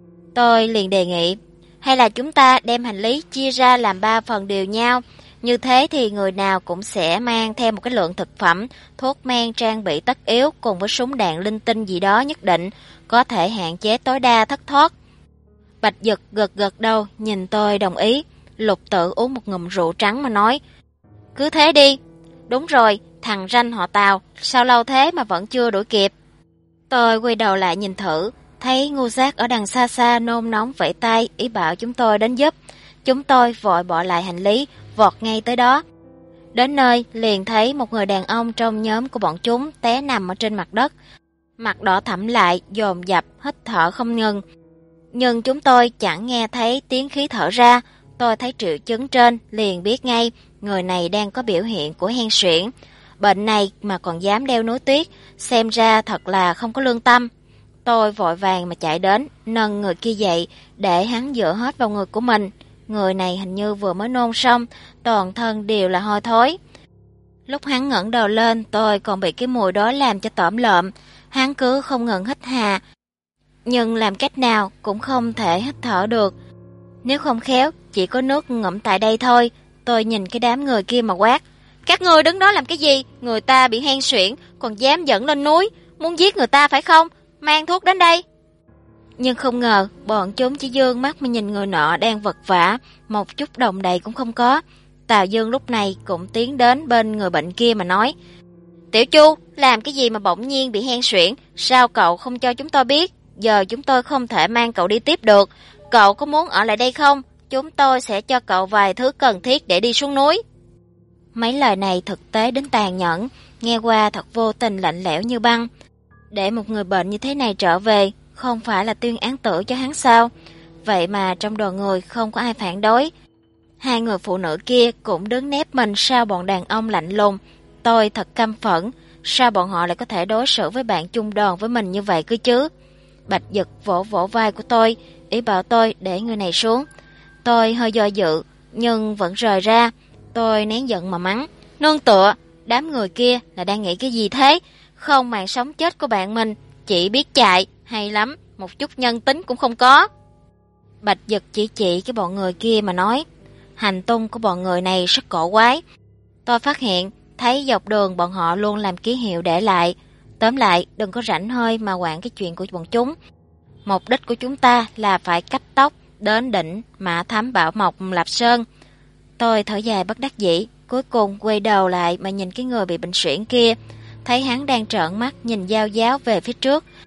Tôi liền đề nghị, hay là chúng ta đem hành lý chia ra làm 3 phần đều nhau. Như thế thì người nào cũng sẽ mang theo một cái lượng thực phẩm, thuốc men, trang bị tất yếu cùng với súng đạn linh tinh gì đó nhất định, có thể hạn chế tối đa thất thoát. Bạch Dực gật đầu, nhìn tôi đồng ý. Lục Tử uống một ngụm rượu trắng mà nói, cứ thế đi. Đúng rồi, thằng ranh họ Tào, sao lâu thế mà vẫn chưa đuổi kịp? Tôi quay đầu lại nhìn thử, thấy Ngu Giác ở đằng xa xa nôn nóng vẫy tay ý bảo chúng tôi đến giúp. Chúng tôi vội bỏ lại hành lý, vọt ngay tới đó. Đến nơi liền thấy một người đàn ông trong nhóm của bọn chúng té nằm ở trên mặt đất, mặt đỏ thẫm lại, dồn dập hít thở không ngừng. Nhưng chúng tôi chẳng nghe thấy tiếng khí thở ra. Tôi thấy triệu chứng trên liền biết ngay người này đang có biểu hiện của hen suyễn. Bệnh này mà còn dám leo núi tuyết, xem ra thật là không có lương tâm. Tôi vội vàng mà chạy đến, nâng người kia dậy để hắn dựa hết vào người của mình. Người này hình như vừa mới nôn xong, toàn thân đều là hôi thối. Lúc hắn ngẩng đầu lên, tôi còn bị cái mùi đó làm cho tởm lợm. Hắn cứ không ngừng hít hà, nhưng làm cách nào cũng không thể hít thở được. Nếu không khéo, chỉ có nước ngậm tại đây thôi. Tôi nhìn cái đám người kia mà quát, các ngươi đứng đó làm cái gì? Người ta bị hen suyễn, còn dám dẫn lên núi, muốn giết người ta phải không? Mang thuốc đến đây. Nhưng không ngờ, bọn chúng chỉ dương mắt mà nhìn người nọ đang vật vã, một chút động đậy cũng không có. Tào Dương lúc này cũng tiến đến bên người bệnh kia mà nói, Tiểu Chu, làm cái gì mà bỗng nhiên bị hen suyễn? Sao cậu không cho chúng tôi biết? Giờ chúng tôi không thể mang cậu đi tiếp được. Cậu có muốn ở lại đây không? Chúng tôi sẽ cho cậu vài thứ cần thiết để đi xuống núi. Mấy lời này thực tế đến tàn nhẫn, nghe qua thật vô tình lạnh lẽo như băng. Để một người bệnh như thế này trở về, không phải là tuyên án tử cho hắn sao? Vậy mà trong đoàn người không có ai phản đối. Hai người phụ nữ kia cũng đứng nép mình sau bọn đàn ông lạnh lùng. Tôi thật căm phẫn, sao bọn họ lại có thể đối xử với bạn chung đoàn với mình như vậy cơ chứ? Bạch Dực vỗ vỗ vai của tôi, ý bảo tôi để người này xuống. Tôi hơi do dự, nhưng vẫn rời ra. Tôi nén giận mà mắng, nương tựa, đám người kia là đang nghĩ cái gì thế? Không màng sống chết của bạn mình, chỉ biết chạy, hay lắm, một chút nhân tính cũng không có. Bạch Dực chỉ cái bọn người kia mà nói, hành tung của bọn người này rất cổ quái. Tôi phát hiện, thấy dọc đường bọn họ luôn làm ký hiệu để lại. Tóm lại, đừng có rảnh hơi mà quản cái chuyện của bọn chúng. Mục đích của chúng ta là phải cấp tốc đến đỉnh Mã Thấm Bảo Mộc Lạp Sơn. Tôi thở dài bất đắc dĩ, cuối cùng quay đầu lại mà nhìn cái người bị bệnh suyễn kia. Thấy hắn đang trợn mắt nhìn dao giáo về phía trước.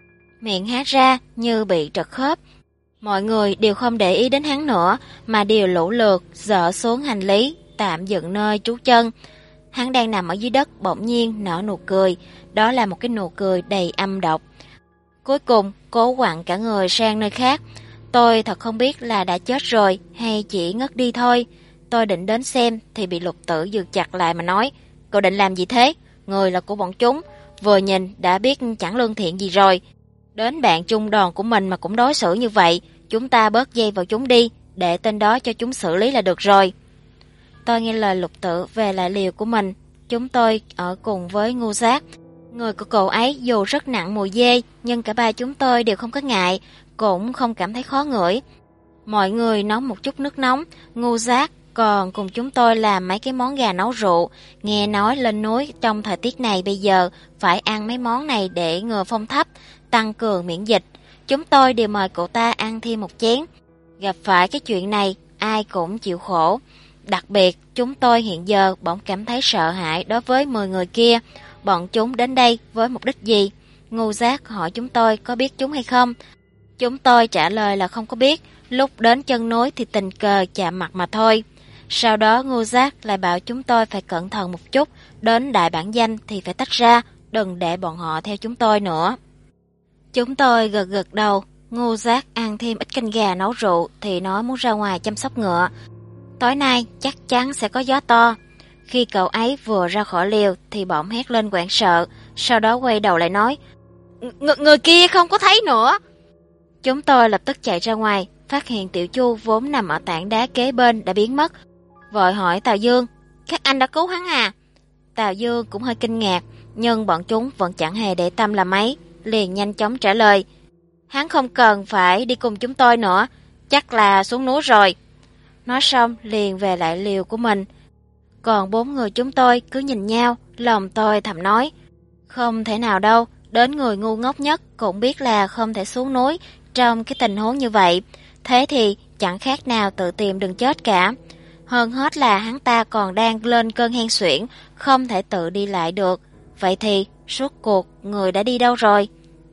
miệng há ra như bị trật khớp. Mọi người đều không để ý đến hắn nữa, mà đều lũ lượt dỡ xuống hành lý, tạm dựng nơi trú chân. Hắn đang nằm ở dưới đất bỗng nhiên nở nụ cười, đó là một cái nụ cười đầy âm độc. Cuối cùng, cố quặn cả người sang nơi khác. Tôi thật không biết là đã chết rồi hay chỉ ngất đi thôi. Tôi định đến xem thì bị Lục Tử giật chặt lại mà nói, cậu định làm gì thế? Người là của bọn chúng, vừa nhìn đã biết chẳng lương thiện gì rồi. Đến bạn chung đoàn của mình mà cũng đối xử như vậy, chúng ta bớt dây vào chúng đi, để tên đó cho chúng xử lý là được rồi. Tôi nghe lời Lục Tử về lại liều của mình. Chúng tôi ở cùng với Ngô Giác. Người của cậu ấy dù rất nặng mùi dê, nhưng cả ba chúng tôi đều không có ngại, cũng không cảm thấy khó ngửi. Mọi người nấu một chút nước nóng, Ngô Giác còn cùng chúng tôi làm mấy cái món gà nấu rượu. Nghe nói lên núi trong thời tiết này bây giờ phải ăn mấy món này để ngừa phong thấp, tăng cường miễn dịch. Chúng tôi đều mời cậu ta ăn thêm một chén. Gặp phải cái chuyện này, ai cũng chịu khổ. Đặc biệt, chúng tôi hiện giờ bỗng cảm thấy sợ hãi đối với 10 người kia. Bọn chúng đến đây với mục đích gì? Ngô Giác hỏi chúng tôi có biết chúng hay không. Chúng tôi trả lời là không có biết. Lúc đến chân núi thì tình cờ chạm mặt mà thôi. Sau đó Ngô Giác lại bảo chúng tôi phải cẩn thận một chút. Đến đại bản danh thì phải tách ra, đừng để bọn họ theo chúng tôi nữa. Chúng tôi gật gật đầu. Ngô Giác ăn thêm ít canh gà nấu rượu thì nói muốn ra ngoài chăm sóc ngựa. Tối nay chắc chắn sẽ có gió to. Khi cậu ấy vừa ra khỏi liều thì bỗng hét lên hoảng sợ, sau đó quay đầu lại nói, người kia không có thấy nữa. Chúng tôi lập tức chạy ra ngoài, phát hiện Tiểu Chu vốn nằm ở tảng đá kế bên đã biến mất. Vội hỏi Tào Dương, các anh đã cứu hắn à? Tào Dương cũng hơi kinh ngạc, nhưng bọn chúng vẫn chẳng hề để tâm là mấy, liền nhanh chóng trả lời, hắn không cần phải đi cùng chúng tôi nữa, chắc là xuống núi rồi. Nói xong liền về lại liều của mình. Còn 4 người chúng tôi cứ nhìn nhau, lòng tôi thầm nói, không thể nào đâu, đến người ngu ngốc nhất cũng biết là không thể xuống núi trong cái tình huống như vậy. Thế thì chẳng khác nào tự tìm đường chết cả. Hơn hết là hắn ta còn đang lên cơn hen suyễn, không thể tự đi lại được. Vậy thì suốt cuộc người đã đi đâu rồi?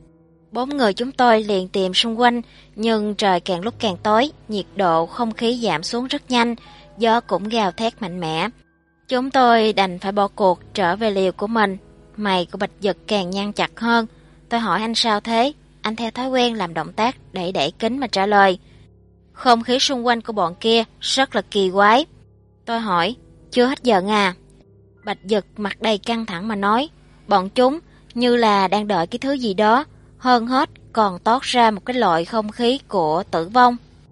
4 người chúng tôi liền tìm xung quanh, nhưng trời càng lúc càng tối, nhiệt độ không khí giảm xuống rất nhanh, gió cũng gào thét mạnh mẽ. Chúng tôi đành phải bỏ cuộc trở về liều của mình. Mày của Bạch Dực càng nhăn chặt hơn. Tôi hỏi anh sao thế? Anh theo thói quen làm động tác đẩy kính mà trả lời, không khí xung quanh của bọn kia rất là kỳ quái. Tôi hỏi, chưa hết giận à? Bạch Dực mặt đầy căng thẳng mà nói, bọn chúng như là đang đợi cái thứ gì đó, hơn hết còn toát ra một cái loại không khí của tử vong.